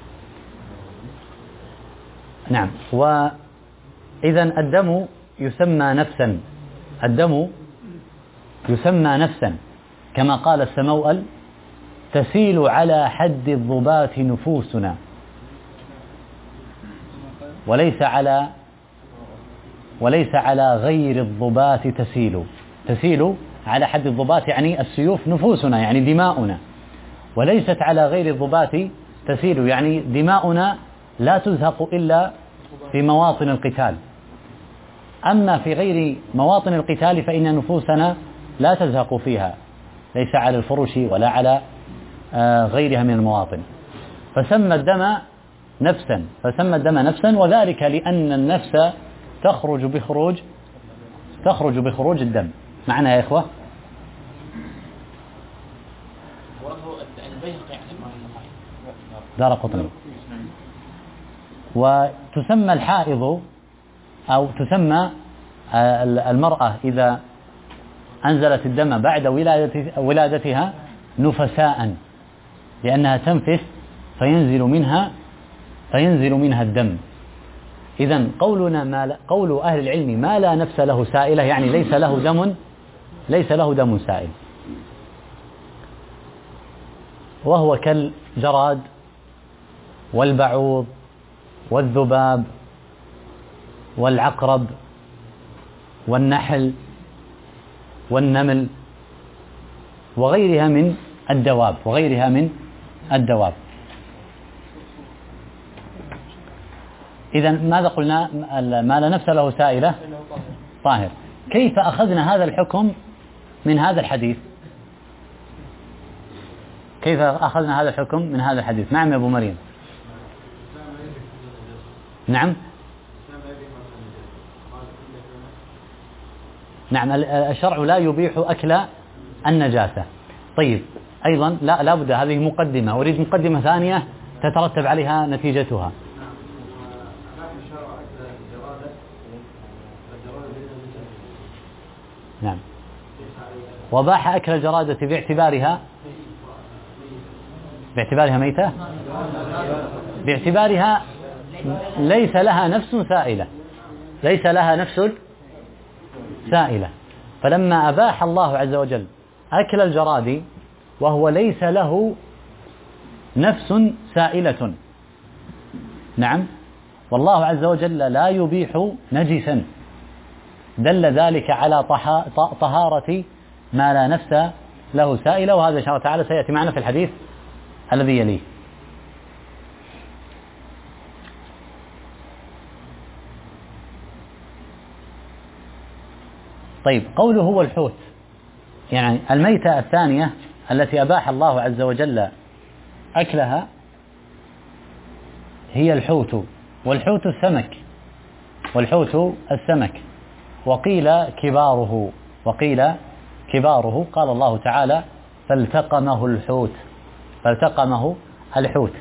نعم. وإذا الدم يسمى نفسا، الدم يسمى نفسا كما قال السموأل: تسيل على حد الضبات نفوسنا وليس على غير الضبات تسيل. تسيل على حد الضبات يعني السيوف، نفوسنا يعني دماؤنا، وليست على غير الضبات تسيل يعني دماؤنا لا تزهق إلا في مواطن القتال. أما في غير مواطن القتال فإن نفوسنا لا تزهق فيها، ليس على الفرش ولا على غيرها من المواطن. فسمى الدم نفسا، وذلك لأن النفس تخرج بخروج الدم. معنا يا إخوة؟ دارقطني. وتسمى الحائض أو تسمى المرأة إذا أنزلت الدم بعد ولادتها نفساء، لأنها تنفس فينزل منها الدم. إذن قول أهل العلم ما لا نفس له سائلة يعني ليس له دم سائل، وهو كالجراد والبعوض والذباب والعقرب والنحل والنمل وغيرها من الدواب. إذا ماذا قلنا؟ ما لا نفس له سائلة طاهر. كيف أخذنا هذا الحكم من هذا الحديث؟ نعم يا أبو مريم. نعم الشرع لا يبيح أكل النجاسة. طيب أيضا لا بد، هذه مقدمة، أريد مقدمة ثانية تترتب عليها نتيجتها. نعم. وباح أكل الجرادة باعتبارها ميتة، باعتبارها ليس لها نفس سائلة. فلما أباح الله عز وجل أكل الجراد وهو ليس له نفس سائلة، نعم، والله عز وجل لا يبيح نجسا، دل ذلك على طهارة ما لا نفس له سائلة. وهذا إن شاء الله تعالى سيأتي معنا في الحديث الذي يليه. طيب قوله هو الحوت، يعني الميتة الثانية التي أباح الله عز وجل أكلها هي الحوت، والحوت السمك، وقيل كباره، قال الله تعالى فالتقمه الحوت.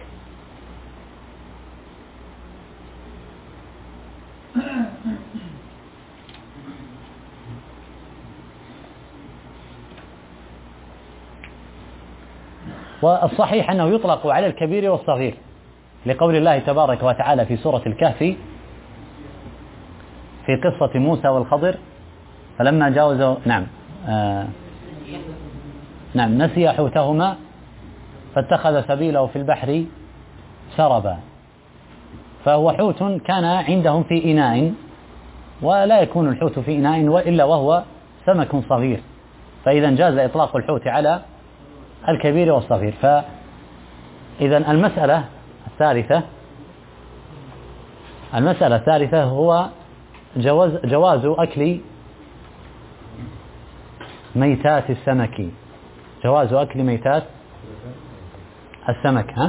والصحيح أنه يطلق على الكبير والصغير، لقول الله تبارك وتعالى في سورة الكهف في قصة موسى والخضر فلما جاوزوا نعم نسي حوتهما فاتخذ سبيله في البحر سربا. فهو حوت كان عندهم في إناء، ولا يكون الحوت في إناء إلا وهو سمك صغير، فإذا جاز إطلاق الحوت على الكبير والصغير. فإذا المسألة الثالثة هو جواز أكل ميتات السمك، جواز أكل ميتات السمك.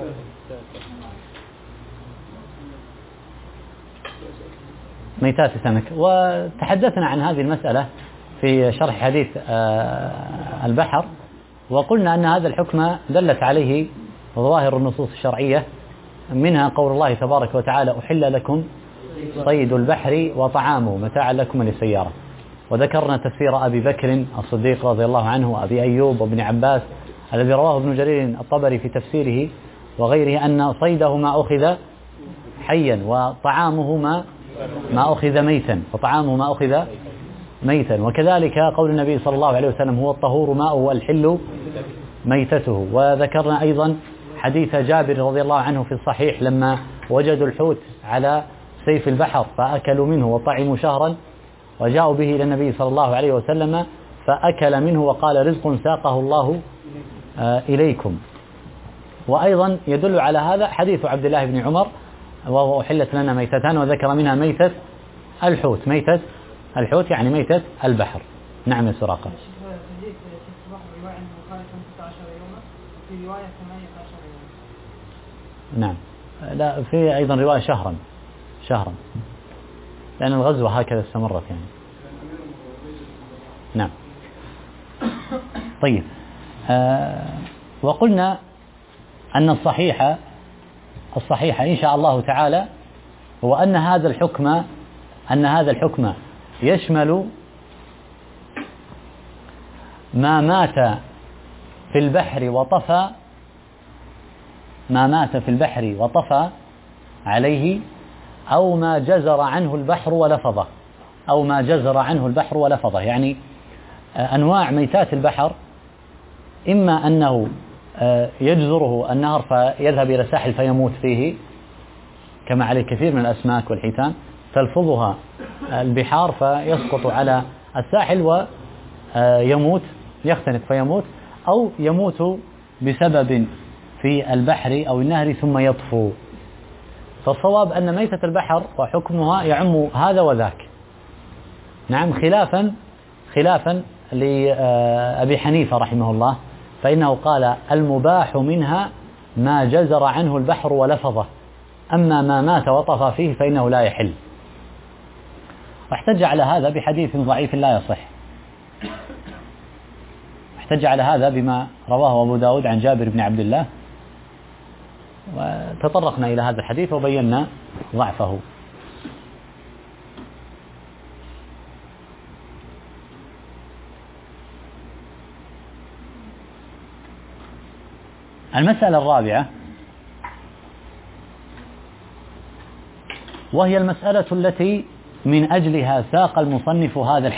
ميتات السمك. وتحدثنا عن هذه المسألة في شرح حديث البحر، وقلنا أن هذا الحكم دلت عليه ظواهر النصوص الشرعية، منها قول الله تبارك وتعالى أحل لكم صيد البحر وطعامه متاعا لكم وللسيارة. وذكرنا تفسير أبي بكر الصديق رضي الله عنه وأبي أيوب وابن عباس الذي رواه ابن جرير الطبري في تفسيره وغيره أن صيده ما أخذ حيا وطعامه ما أخذ ميتا، فطعامه ما أخذ ميتا. وكذلك قول النبي صلى الله عليه وسلم هو الطهور ماؤه والحل ميتته. وذكرنا أيضا حديث جابر رضي الله عنه في الصحيح لما وجدوا الحوت على سيف البحر فأكلوا منه وطعموا شهرا، وجاءوا به إلى النبي صلى الله عليه وسلم فأكل منه وقال رزق ساقه الله إليكم. وأيضا يدل على هذا حديث عبد الله بن عمر وهو أحلت لنا ميتتان، وذكر منها ميتة الحوت، ميتة الحوت يعني ميتة البحر. نعم يا سراقة. نعم، لا في أيضا رواية شهرا لأن الغزوة هكذا استمرت يعني. نعم. طيب، وقلنا أن الصحيح إن شاء الله تعالى هو أن هذا الحكم يشمل ما مات في البحر وطفى عليه أو ما جزر عنه البحر ولفظه، يعني أنواع ميتات البحر إما أنه يجزره النهر فيذهب إلى الساحل فيموت فيه كما عليه كثير من الأسماك والحيتان، تلفظها البحار فيسقط على الساحل ويموت، يختنق فيموت، أو يموت بسبب في البحر أو النهر ثم يطفو. فالصواب أن ميتة البحر وحكمها يعم هذا وذاك. نعم، خلافا لأبي حنيفة رحمه الله، فإنه قال المباح منها ما جزر عنه البحر ولفظه، أما ما مات وطفى فيه فإنه لا يحل. واحتج على هذا بحديث ضعيف لا يصح، احتج على هذا بما رواه أبو داود عن جابر بن عبد الله، وتطرقنا إلى هذا الحديث وبينا ضعفه. المسألة الرابعة وهي المسألة التي من أجلها ساق المصنف هذا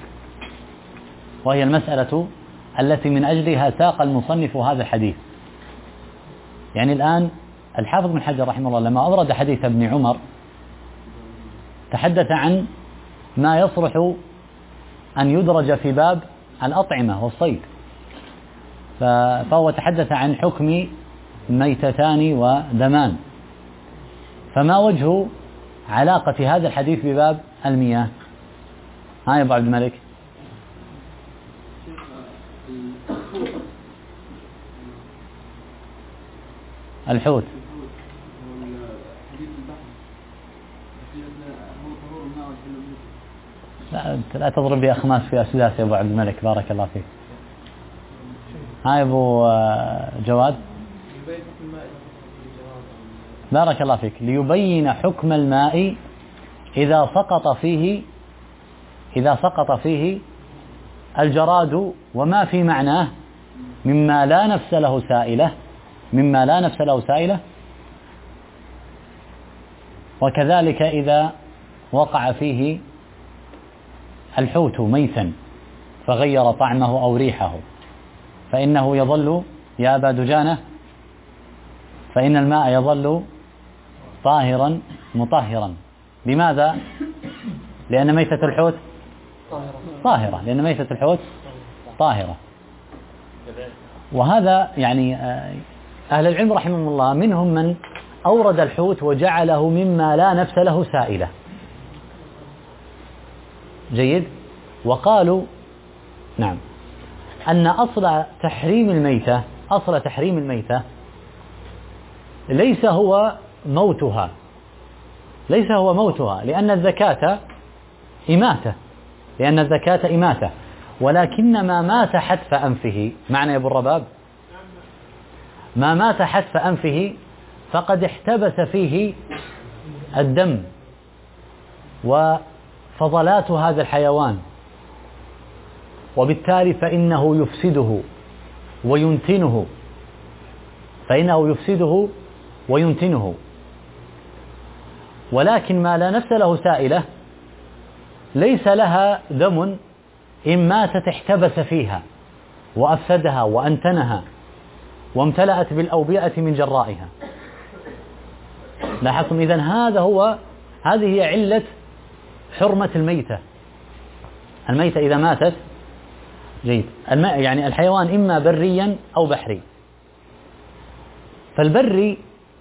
الحديث، يعني الآن الحافظ بن حجر رحمه الله لما أورد حديث ابن عمر تحدث عن ما يصلح أن يدرج في باب الأطعمة والصيد، فهو تحدث عن حكم ميتتان ودمان. فما وجه علاقة هذا الحديث بباب المياه؟ يا أبو عبد الملك. الحوت لا تضرب بأخماس في أسداس يا أبو عبد الملك، بارك الله فيك. يا أبو جواد، بارك الله فيك. ليبين حكم الماء إذا سقط فيه الجراد وما في معناه مما لا نفس له سائلة، وكذلك إذا وقع فيه الحوت ميتا فغير طعمه أو ريحه فإنه يظل يا أبا دجانة فإن الماء يظل طاهرا مطهرا. لماذا؟ لأن ميتة الحوت طاهرة، لأن ميتة الحوت طاهرة. وهذا يعني أهل العلم رحمهم الله منهم من أورد الحوت وجعله مما لا نفس له سائلة. جيد. وقالوا نعم أن أصل تحريم الميتة ليس هو موتها، لأن الزكاة إماتة، ولكن ما مات حتف أنفه، معنى يا أبو الرباب ما مات حتف أنفه فقد احتبس فيه الدم وفضلات هذا الحيوان، وبالتالي فإنه يفسده وينتنه. ولكن ما لا نفس له سائلة ليس لها دم إن ماتت احتبس فيها وأفسدها وأنتنها وامتلأت بالأوبئة من جرائها. لاحظتم؟ إذن هذه هي علة حرمة الميتة إذا ماتت. جيد. يعني الحيوان إما بريا أو بحري. فالبري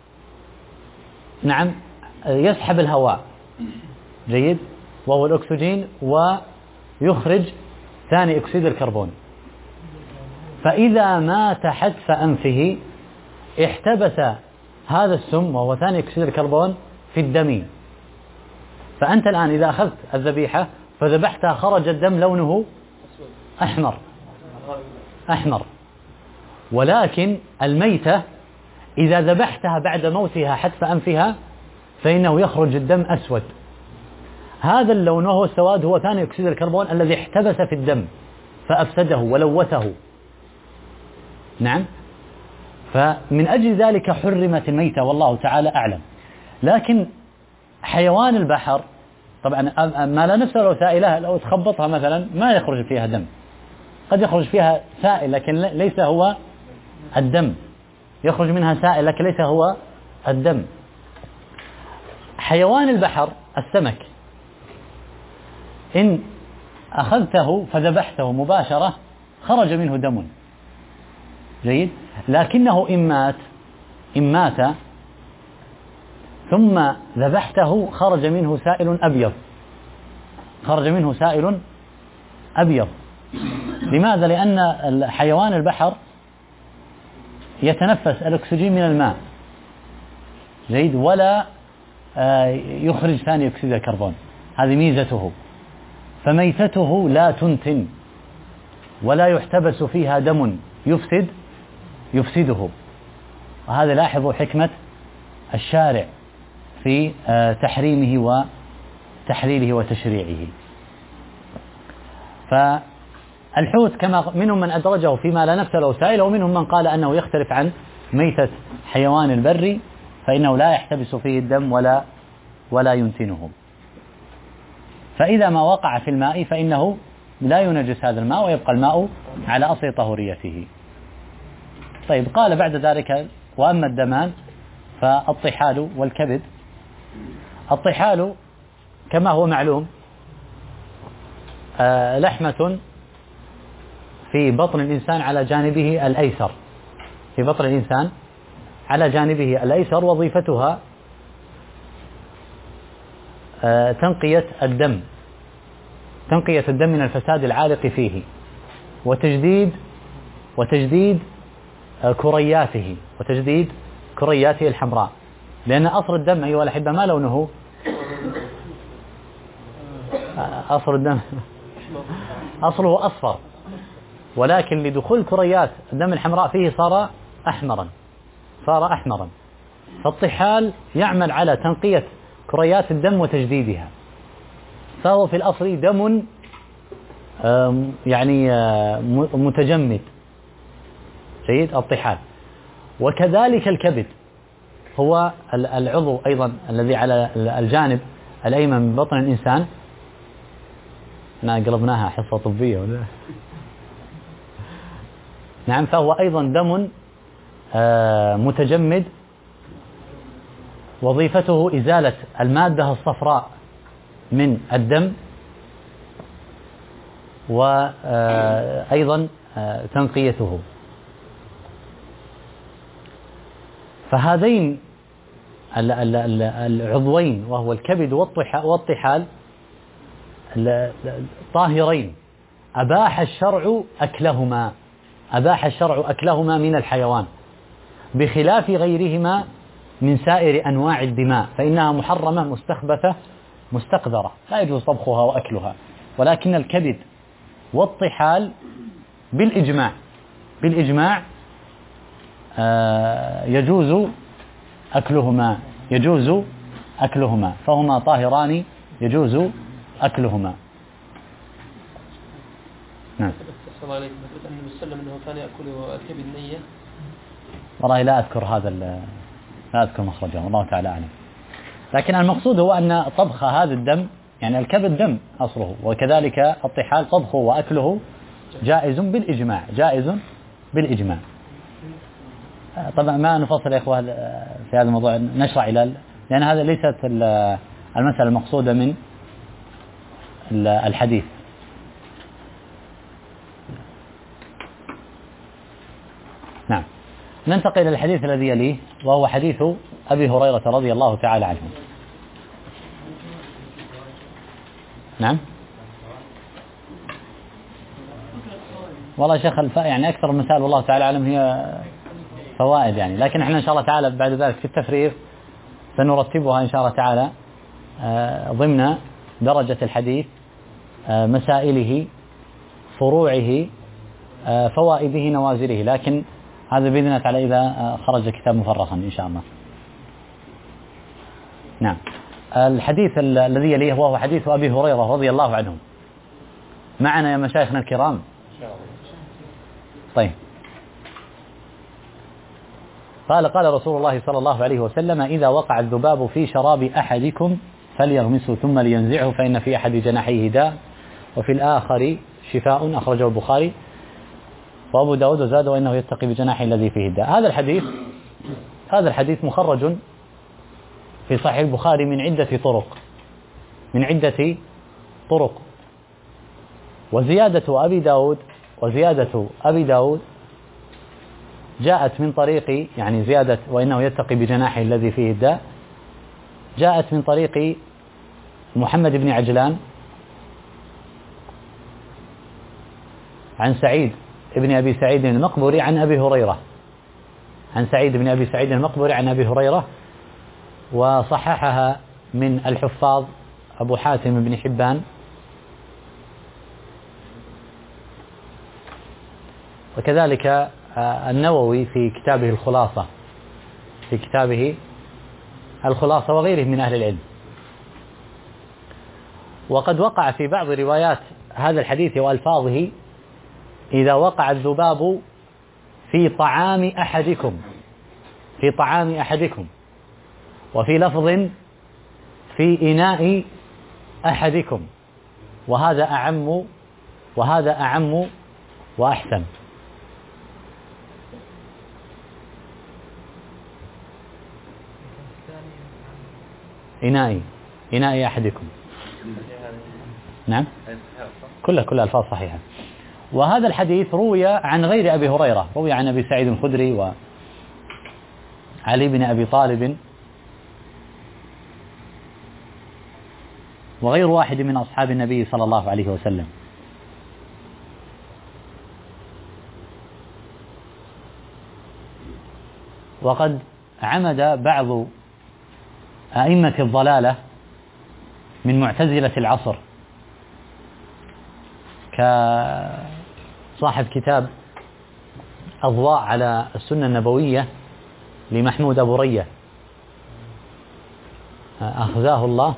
نعم يسحب الهواء، جيد، وهو الأكسجين، ويخرج ثاني أكسيد الكربون. فإذا مات حتف أنفه احتبس هذا السم وهو ثاني أكسيد الكربون في الدم. فأنت الآن إذا أخذت الذبيحة فذبحتها خرج الدم لونه أحمر، ولكن الميتة إذا ذبحتها بعد موتها حتف أنفها فإنه يخرج الدم أسود. هذا اللون وهو السواد هو ثاني أكسيد الكربون الذي احتبس في الدم فأفسده ولوثه. نعم. فمن أجل ذلك حرمت الميتة والله تعالى أعلم. لكن حيوان البحر طبعا ما لا نفس له سائلة، لو تخبطها مثلا ما يخرج فيها دم، قد يخرج فيها سائل لكن ليس هو الدم، يخرج منها سائل لكن ليس هو الدم. حيوان البحر السمك إن أخذته فذبحته مباشرة خرج منه دم، جيد، لكنه إن مات ثم ذبحته خرج منه سائل أبيض. لماذا؟ لأن حيوان البحر يتنفس الأكسجين من الماء، جيد، ولا يخرج ثاني أكسيد الكربون، هذه ميزته. فميتته لا تنتن ولا يحتبس فيها دم يفسده. وهذا لاحظوا حكمة الشارع في تحريمه وتحليله وتشريعه. فالحوت كما منهم من أدرجه فيما لا نفس له سائل، ومنهم من قال أنه يختلف عن ميتة حيوان البر فإنه لا يحتبس فيه الدم ولا ينتنه. فإذا ما وقع في الماء فإنه لا ينجس هذا الماء ويبقى الماء على أصل طهوريته. طيب، قال بعد ذلك: وأما الدمان فالطحال والكبد. الطحال كما هو معلوم لحمة في بطن الإنسان على جانبه الأيسر، وظيفتها تنقية الدم من الفساد العالق فيه، وتجديد كرياته الحمراء. لأن أصل الدم أيها الأحبة ما لونه؟ أصل الدم أصله أصفر، ولكن لدخول كريات الدم الحمراء فيه صار أحمرا. فالطحال يعمل على تنقية كريات الدم وتجديدها، فهو في الأصل دم يعني متجمد، جيد، الطحال. وكذلك الكبد هو العضو أيضا الذي على الجانب الأيمن من بطن الإنسان. أنا قلبناها حصة طبية ولا؟ نعم، فهو أيضا دم متجمد، وظيفته إزالة المادة الصفراء من الدم، وأيضا تنقيته. فهذين العضوين وهو الكبد والطحال طاهرين، أباح الشرع أكلهما من الحيوان، بخلاف غيرهما من سائر أنواع الدماء، فإنها محرمة مستخبثة مستقذرة لا يجوز طبخها وأكلها. ولكن الكبد والطحال بالإجماع يجوز أكلهما، فهما طاهران يجوز أكلهما. نعم. السلام عليكم. أن النبي صلى الله عليه وسلم أنه كان يأكل الكبد نية. والله لا أذكر مخرجه، والله تعالى أعلم. لكن المقصود هو أن طبخ هذا الدم، يعني الكبد دم أصله، وكذلك الطحال طبخه وأكله جائز بالإجماع. طبعا ما نفصل يا إخوان في هذا الموضوع، نشرع لأن هذا ليست المسألة المقصودة من الحديث. نعم، ننتقل إلى الحديث الذي يليه، وهو حديث أبي هريرة رضي الله تعالى عنه. نعم. والله يا شيخ يعني أكثر المسائل والله تعالى أعلم هي فوائد يعني، لكن احنا إن شاء الله تعالى بعد ذلك في التفريغ سنرتبها إن شاء الله تعالى ضمن درجة الحديث، مسائله، فروعه، فوائده، نوازله، لكن هذا بإذن الله تعالى إذا خرج الكتاب مفرغا إن شاء الله. نعم. الحديث الذي يليه وهو حديث أبي هريرة رضي الله عنه. معنا يا مشايخنا الكرام؟ طيب. قال رسول الله صلى الله عليه وسلم: إذا وقع الذباب في شراب أحدكم فليغمسه ثم لينزعه، فإن في أحد جناحيه داء وفي الآخر شفاء، أخرجه البخاري وأبو داود وزاد وإنه يتقي بجناحه الذي فيه الداء. هذا الحديث مخرج في صحيح البخاري من عدة طرق، وزيادة أبي داود جاءت من طريق، يعني زيادة وإنه يتقي بجناحه الذي فيه الداء، جاءت من طريق محمد بن عجلان عن سعيد ابن أبي سعيد المقبري عن أبي هريرة، وصححها من الحفاظ أبو حاتم بن حبان، وكذلك النووي في كتابه الخلاصة وغيره من أهل العلم. وقد وقع في بعض روايات هذا الحديث وألفاظه: إذا وقع الذباب في طعام أحدكم، وفي لفظ في إناء أحدكم، وهذا أعم وأحسن. إناء أحدكم. نعم، كلها ألفاظ صحيحة. وهذا الحديث روي عن غير أبي هريرة، روي عن أبي سعيد الخدري وعلي بن أبي طالب وغير واحد من أصحاب النبي صلى الله عليه وسلم. وقد عمد بعض أئمة الضلالة من معتزلة العصر كصاحب كتاب أضواء على السنة النبوية لمحمود أبو رية أخزاه الله،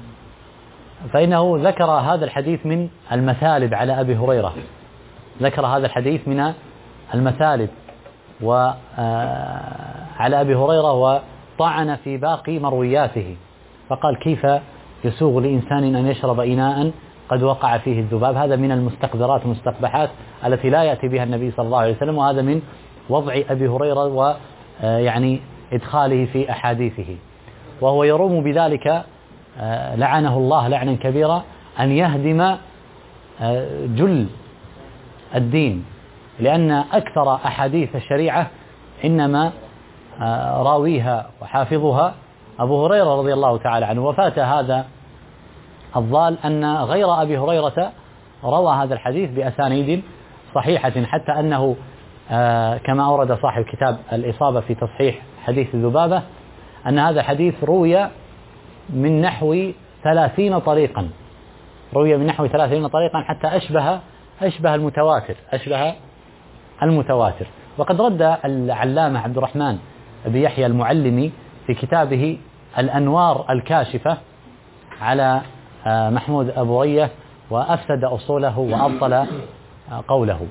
فإنه ذكر هذا الحديث من المثالب على أبي هريرة، ذكر هذا الحديث من المثالب وعلى أبي هريرة، وطعن في باقي مروياته، فقال: كيف يسوغ لإنسان أن يشرب إناء قد وقع فيه الذباب. هذا من المستقذرات المستقبحات التي لا يأتي بها النبي صلى الله عليه وسلم، وهذا من وضع أبي هريرة ويعني إدخاله في أحاديثه، وهو يروم بذلك لعنه الله لعنا كبيرا أن يهدم جل الدين، لأن أكثر أحاديث الشريعة إنما راويها وحافظها أبو هريرة رضي الله تعالى عنه. وفات هذا الضال أن غير أبي هريرة روى هذا الحديث بأسانيد صحيحة، حتى أنه كما أورد صاحب كتاب الإصابة في تصحيح حديث الذبابة أن هذا الحديث روي من نحو 30 طريقا، روي من نحو 30 طريقا حتى أشبه المتواتر. وقد رد العلامة عبد الرحمن بن يحيى المعلمي في كتابه الأنوار الكاشفة على محمود أبو رية وأفسد أصوله وأبطل قوله.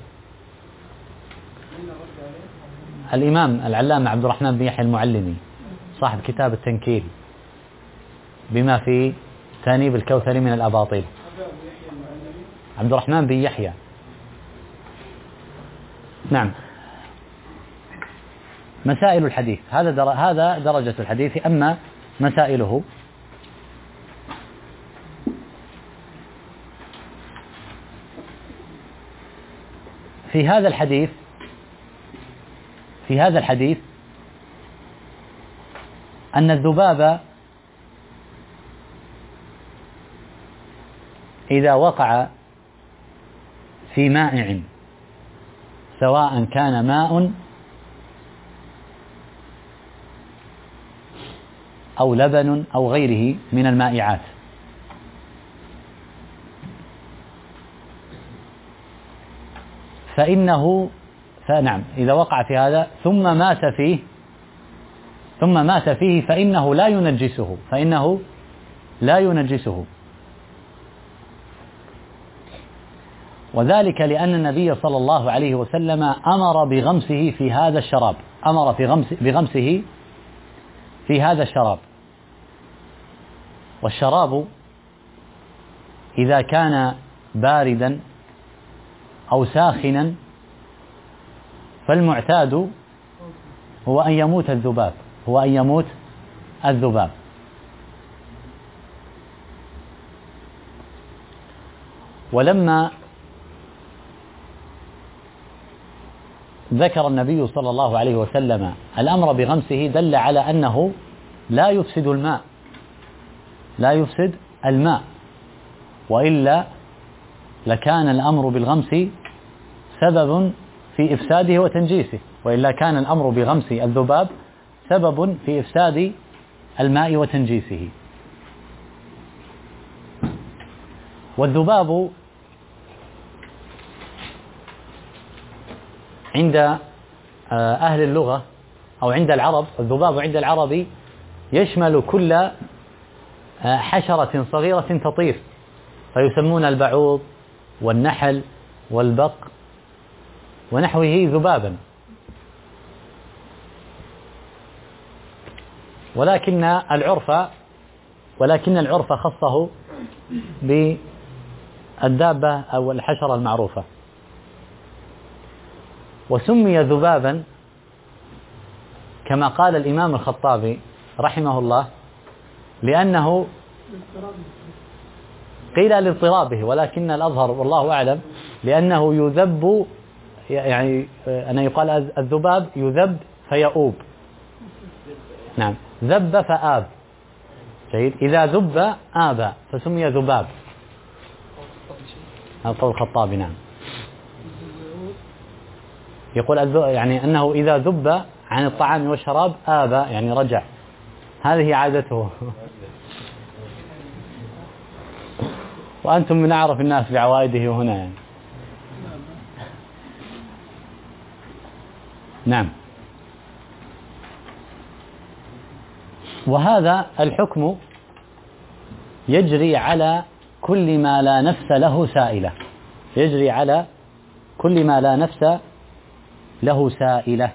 الإمام العلامة عبد الرحمن بن يحيى المعلمي صاحب كتاب التنكيل بما في تانيب الكوثري من الأباطيل، عبد الرحمن بن يحيى. نعم. مسائل الحديث، هذا درجة الحديث. أما مسائله في هذا الحديث أن الذباب إذا وقع في مائع سواء كان ماء أو لبن أو غيره من المائعات، فنعم إذا وقع في هذا ثم مات فيه فإنه لا ينجسه، وذلك لأن النبي صلى الله عليه وسلم أمر بغمسه في هذا الشراب، بغمسه في هذا الشراب. والشراب إذا كان باردا أو ساخنا فالمعتاد هو أن يموت الذباب، ولما ذكر النبي صلى الله عليه وسلم الأمر بغمسه دل على أنه لا يفسد الماء، وإلا لكان الأمر بالغمس سبب في إفساده وتنجيسه، وإلا كان الأمر بغمس الذباب سبب في إفساد الماء وتنجيسه. والذباب عند أهل اللغة أو عند العرب، الذباب عند العرب يشمل كل حشرة صغيرة تطير، فيسمون البعوض والنحل والبق ونحوه ذبابا. ولكن العرف خصه بالدابة أو الحشرة المعروفة، وسمي ذبابا كما قال الإمام الخطابي رحمه الله لأنه قيل لاضطرابه، ولكن الأظهر والله أعلم لأنه يذب، يعني أن يقال الذباب يذب فيؤوب. نعم، ذب فآب. جيد. إذا ذب آب فسمي ذباب. هذا قول الخطابي. نعم، يقول يعني أنه إذا ذب عن الطعام والشراب آب، يعني رجع. هذه عادته. وأنتم من أعرف الناس بعوائده هنا يعني. نعم. وهذا الحكم يجري على كل ما لا نفس له سائلة، يجري على كل ما لا نفس له سائلة.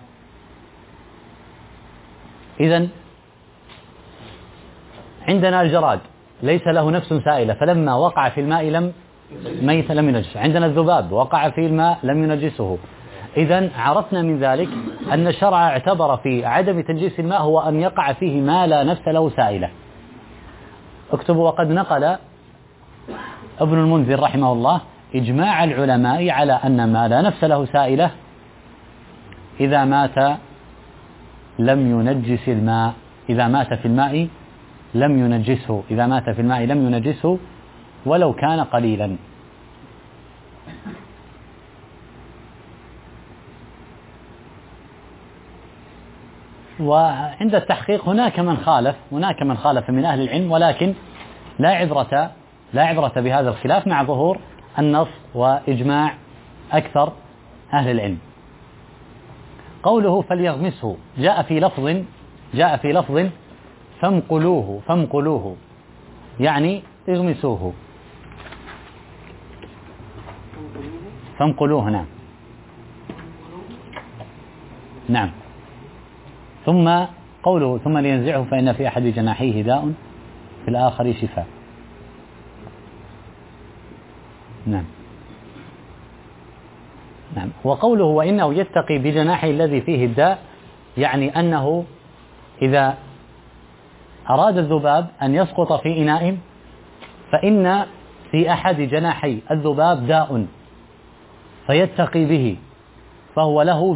إذن عندنا الجراد ليس له نفس سائلة، فلما وقع في الماء لم ينجسه. عندنا الذباب وقع في الماء لم ينجسه. إذن عرفنا من ذلك أن الشرع اعتبر في عدم تنجيس الماء هو أن يقع فيه ما لا نفس له سائلة. اكتبوا: وقد نقل ابن المنذر رحمه الله إجماع العلماء على أن ما لا نفس له سائلة إذا مات لم ينجس الماء، إذا مات في الماء لم ينجسه، إذا مات في الماء لم ينجسه ولو كان قليلا. وعند التحقيق هناك من خالف من أهل العلم، ولكن لا عبرة بهذا الخلاف مع ظهور النص وإجماع أكثر أهل العلم. قوله فليغمسه جاء في لفظ فامقلوه يعني اغمسوه، فامقلوه. نعم. ثم قوله ثم لينزعه فإن في أحد جناحيه داء في الآخر شفاء. نعم. وقوله وإنه يتقي بجناحه الذي فيه الداء يعني أنه إذا أراد الذباب أن يسقط في إناء فإن في أحد جناحي الذباب داء فيتقي به، فهو له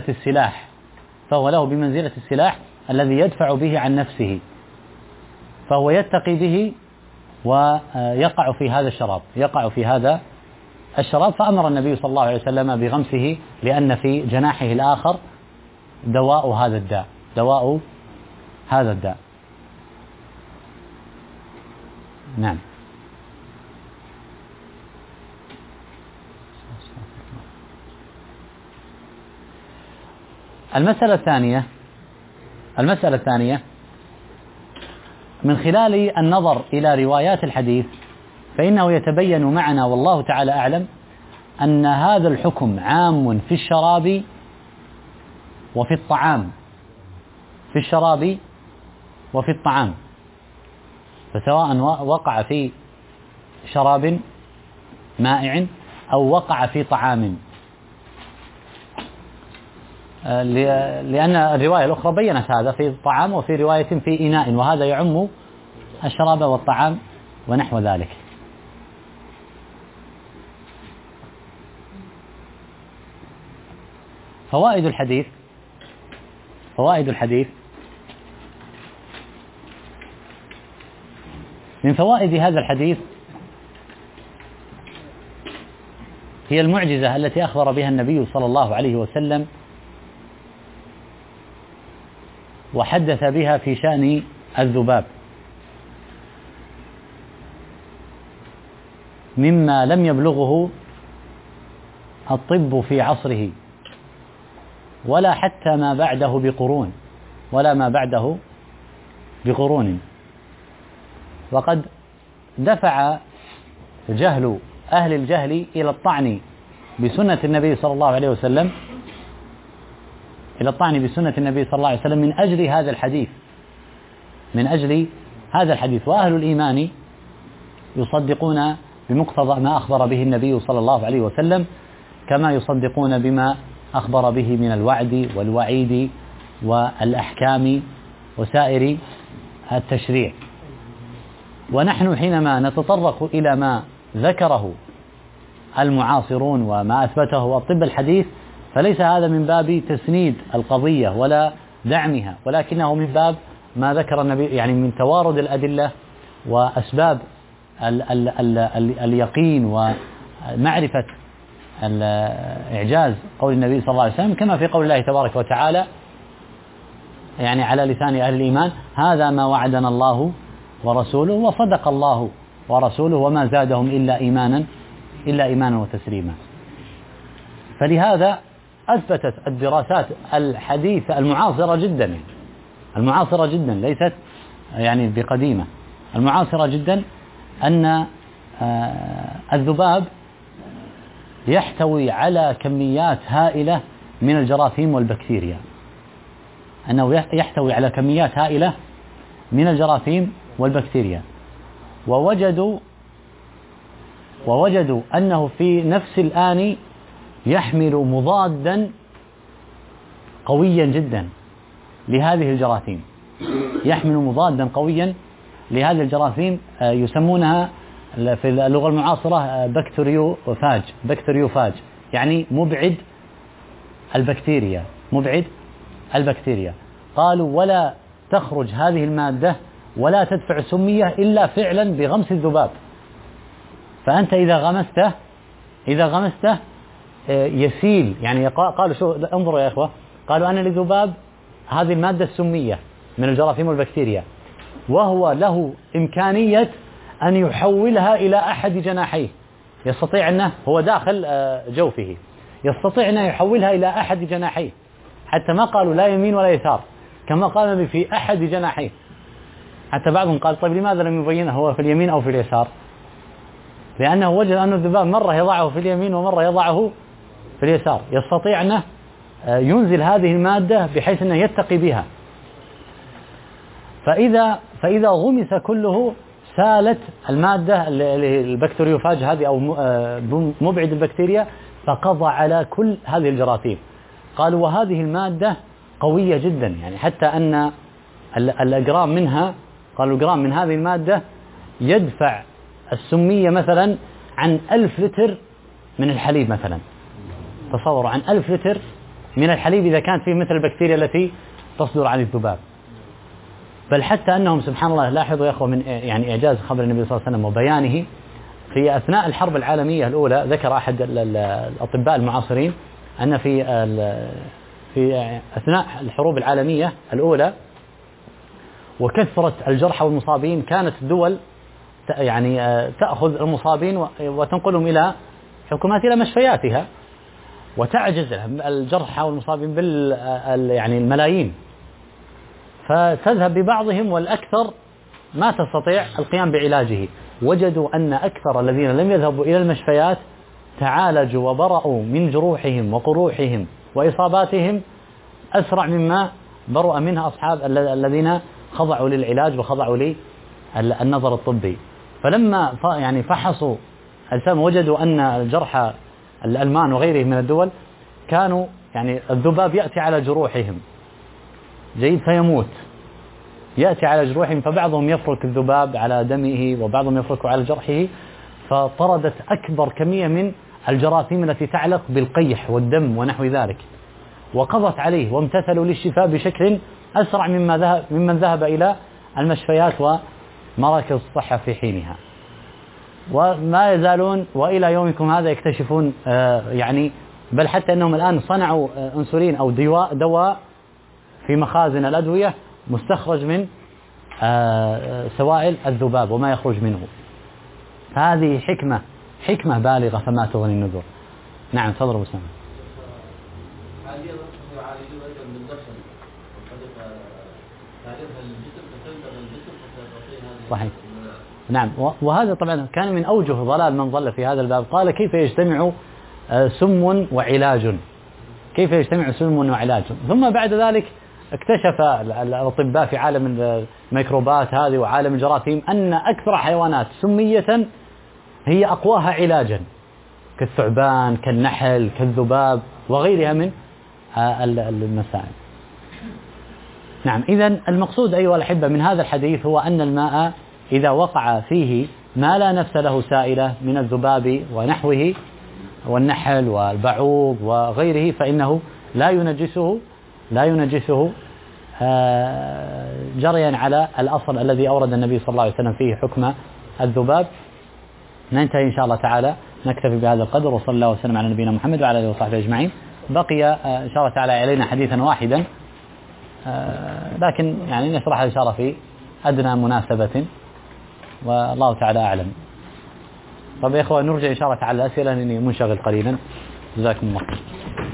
بمنزلة السلاح الذي يدفع به عن نفسه، فهو يتقي به ويقع في هذا الشراب، فأمر النبي صلى الله عليه وسلم بغمسه لأن في جناحه الآخر دواء هذا الداء. نعم. المسألة الثانية من خلال النظر إلى روايات الحديث فإنه يتبين معنا والله تعالى أعلم أن هذا الحكم عام في الشراب وفي الطعام، فسواء وقع في شراب مائع أو وقع في طعام، لأن الرواية الأخرى بيّنت هذا في الطعام وفي رواية في إناء، وهذا يعم الشراب والطعام ونحو ذلك. فوائد الحديث من فوائد هذا الحديث هي المعجزة التي أخبر بها النبي صلى الله عليه وسلم وحدث بها في شأن الذباب، مما لم يبلغه الطب في عصره ولا حتى ما بعده بقرون، وقد دفع جهل أهل الجهل إلى الطعن بسنة النبي صلى الله عليه وسلم من أجل هذا الحديث، وأهل الإيمان يصدقون بمقتضى ما أخبر به النبي صلى الله عليه وسلم كما يصدقون بما أخبر به من الوعد والوعيد والأحكام وسائر التشريع. ونحن حينما نتطرق إلى ما ذكره المعاصرون وما أثبته الطب الحديث فليس هذا من باب تسنيد القضية ولا دعمها، ولكنه من باب ما ذكر النبي، يعني من توارد الأدلة وأسباب اليقين ومعرفة إعجاز قول النبي صلى الله عليه وسلم، كما في قول الله تبارك وتعالى يعني على لسان أهل الإيمان: هذا ما وعدنا الله ورسوله وصدق الله ورسوله وما زادهم إلا إيمانا وتسليما. فلهذا أثبتت الدراسات الحديثة المعاصرة جدا ليست يعني بقديمة، المعاصرة جدا، أن الذباب يحتوي على كميات هائلة من الجراثيم والبكتيريا، ووجدوا أنه في نفس الآن يحمل مضادا قويا جدا لهذه الجراثيم، يحمل مضادا قويا لهذه الجراثيم، يسمونها في اللغة المعاصرة بكتيريوفاج، يعني مبعد البكتيريا. قالوا ولا تخرج هذه المادة ولا تدفع السمية إلا فعلا بغمس الذباب. فأنت إذا غمسته يسيل، يعني قالوا شو، انظروا يا إخوة، قالوا أن للذباب هذه المادة السمية من الجراثيم والبكتيريا، وهو له إمكانية أن يحولها إلى أحد جناحيه، يستطيع أنه هو داخل جوفه يستطيع أن يحولها إلى أحد جناحيه، حتى ما قالوا لا يمين ولا يسار، كما قال النبي في أحد جناحيه. حتى بعضهم قال طيب لماذا لم يبينه هو في اليمين أو في اليسار؟ لأنه وجد أن الذباب مرة يضعه في اليمين ومرة يضعه في اليسار، يستطيع أنه ينزل هذه المادة بحيث أنه يتقي بها. فإذا غمس كله سالت المادة البكتيريوفاج هذه أو مبعد البكتيريا، فقضى على كل هذه الجراثيم. قالوا وهذه المادة قوية جدا، يعني حتى أن الجرام منها، قالوا جرام من هذه المادة يدفع السمية مثلا عن 1000 لتر من الحليب مثلا. تصوروا عن 1000 لتر من الحليب إذا كانت فيه مثل البكتيريا التي تصدر عن الذباب. بل حتى أنهم سبحان الله، لاحظوا يا أخوة من يعني إعجاز خبر النبي صلى الله عليه وسلم وبيانه، في أثناء الحرب العالمية الأولى ذكر أحد الأطباء المعاصرين أن في أثناء الحروب العالمية الأولى وكثرة الجرحى والمصابين، كانت الدول يعني تأخذ المصابين وتنقلهم إلى حكومات إلى مشفياتها، وتعجز الجرحى والمصابين يعني الملايين، فتذهب ببعضهم والأكثر ما تستطيع القيام بعلاجه. وجدوا أن أكثر الذين لم يذهبوا إلى المشفيات تعالجوا وبرأوا من جروحهم وقروحهم وإصاباتهم أسرع مما برأ منها أصحاب الذين خضعوا للعلاج وخضعوا للنظر الطبي. فلما يعني فحصوا الأجسام وجدوا أن الجرحى الألمان وغيرهم من الدول كانوا يعني الذباب يأتي على جروحهم جيد فيموت، يأتي على جروحهم، فبعضهم يفرك الذباب على دمه وبعضهم يفرك على جرحه، فطردت أكبر كمية من الجراثيم التي تعلق بالقيح والدم ونحو ذلك، وقضت عليه وامتثلوا للشفاء بشكل أسرع ممن ذهب إلى المشفيات ومراكز الصحة في حينها. وما يزالون وإلى يومكم هذا يكتشفون يعني، بل حتى أنهم الآن صنعوا أنسولين أو دواء في مخازن الأدوية مستخرج من سوائل الذباب وما يخرج منه. هذه حكمة بالغة فما تغني النذر. نعم تفضل أبو أسامة. صحيح. نعم، وهذا طبعا كان من أوجه ضلال من ضل في هذا الباب. قال كيف يجتمع سم وعلاج، كيف يجتمع سم وعلاج؟ ثم بعد ذلك اكتشف الأطباء في عالم الميكروبات هذه وعالم الجراثيم أن أكثر حيوانات سمية هي أقواها علاجا، كالثعبان كالنحل كالذباب وغيرها من المسائل. نعم، إذن المقصود أيها الأحبة من هذا الحديث هو أن الماء إذا وقع فيه ما لا نفس له سائلة من الذباب ونحوه والنحل والبعوض وغيره فإنه لا ينجسه جريا على الأصل الذي أورد النبي صلى الله عليه وسلم فيه حكم الذباب. ننتهي إن شاء الله تعالى، نكتفي بهذا القدر، وصلى الله وسلم على نبينا محمد وعلى آله وصحبه أجمعين. بقي إن شاء الله تعالى علينا حديثا واحدا، لكن يعني نشرح إن شاء الله في أدنى مناسبة، والله تعالى أعلم. طب يا إخوة نرجع إن شاء الله تعالى الأسئلة لأني منشغل قليلا. جزاكم الله خير.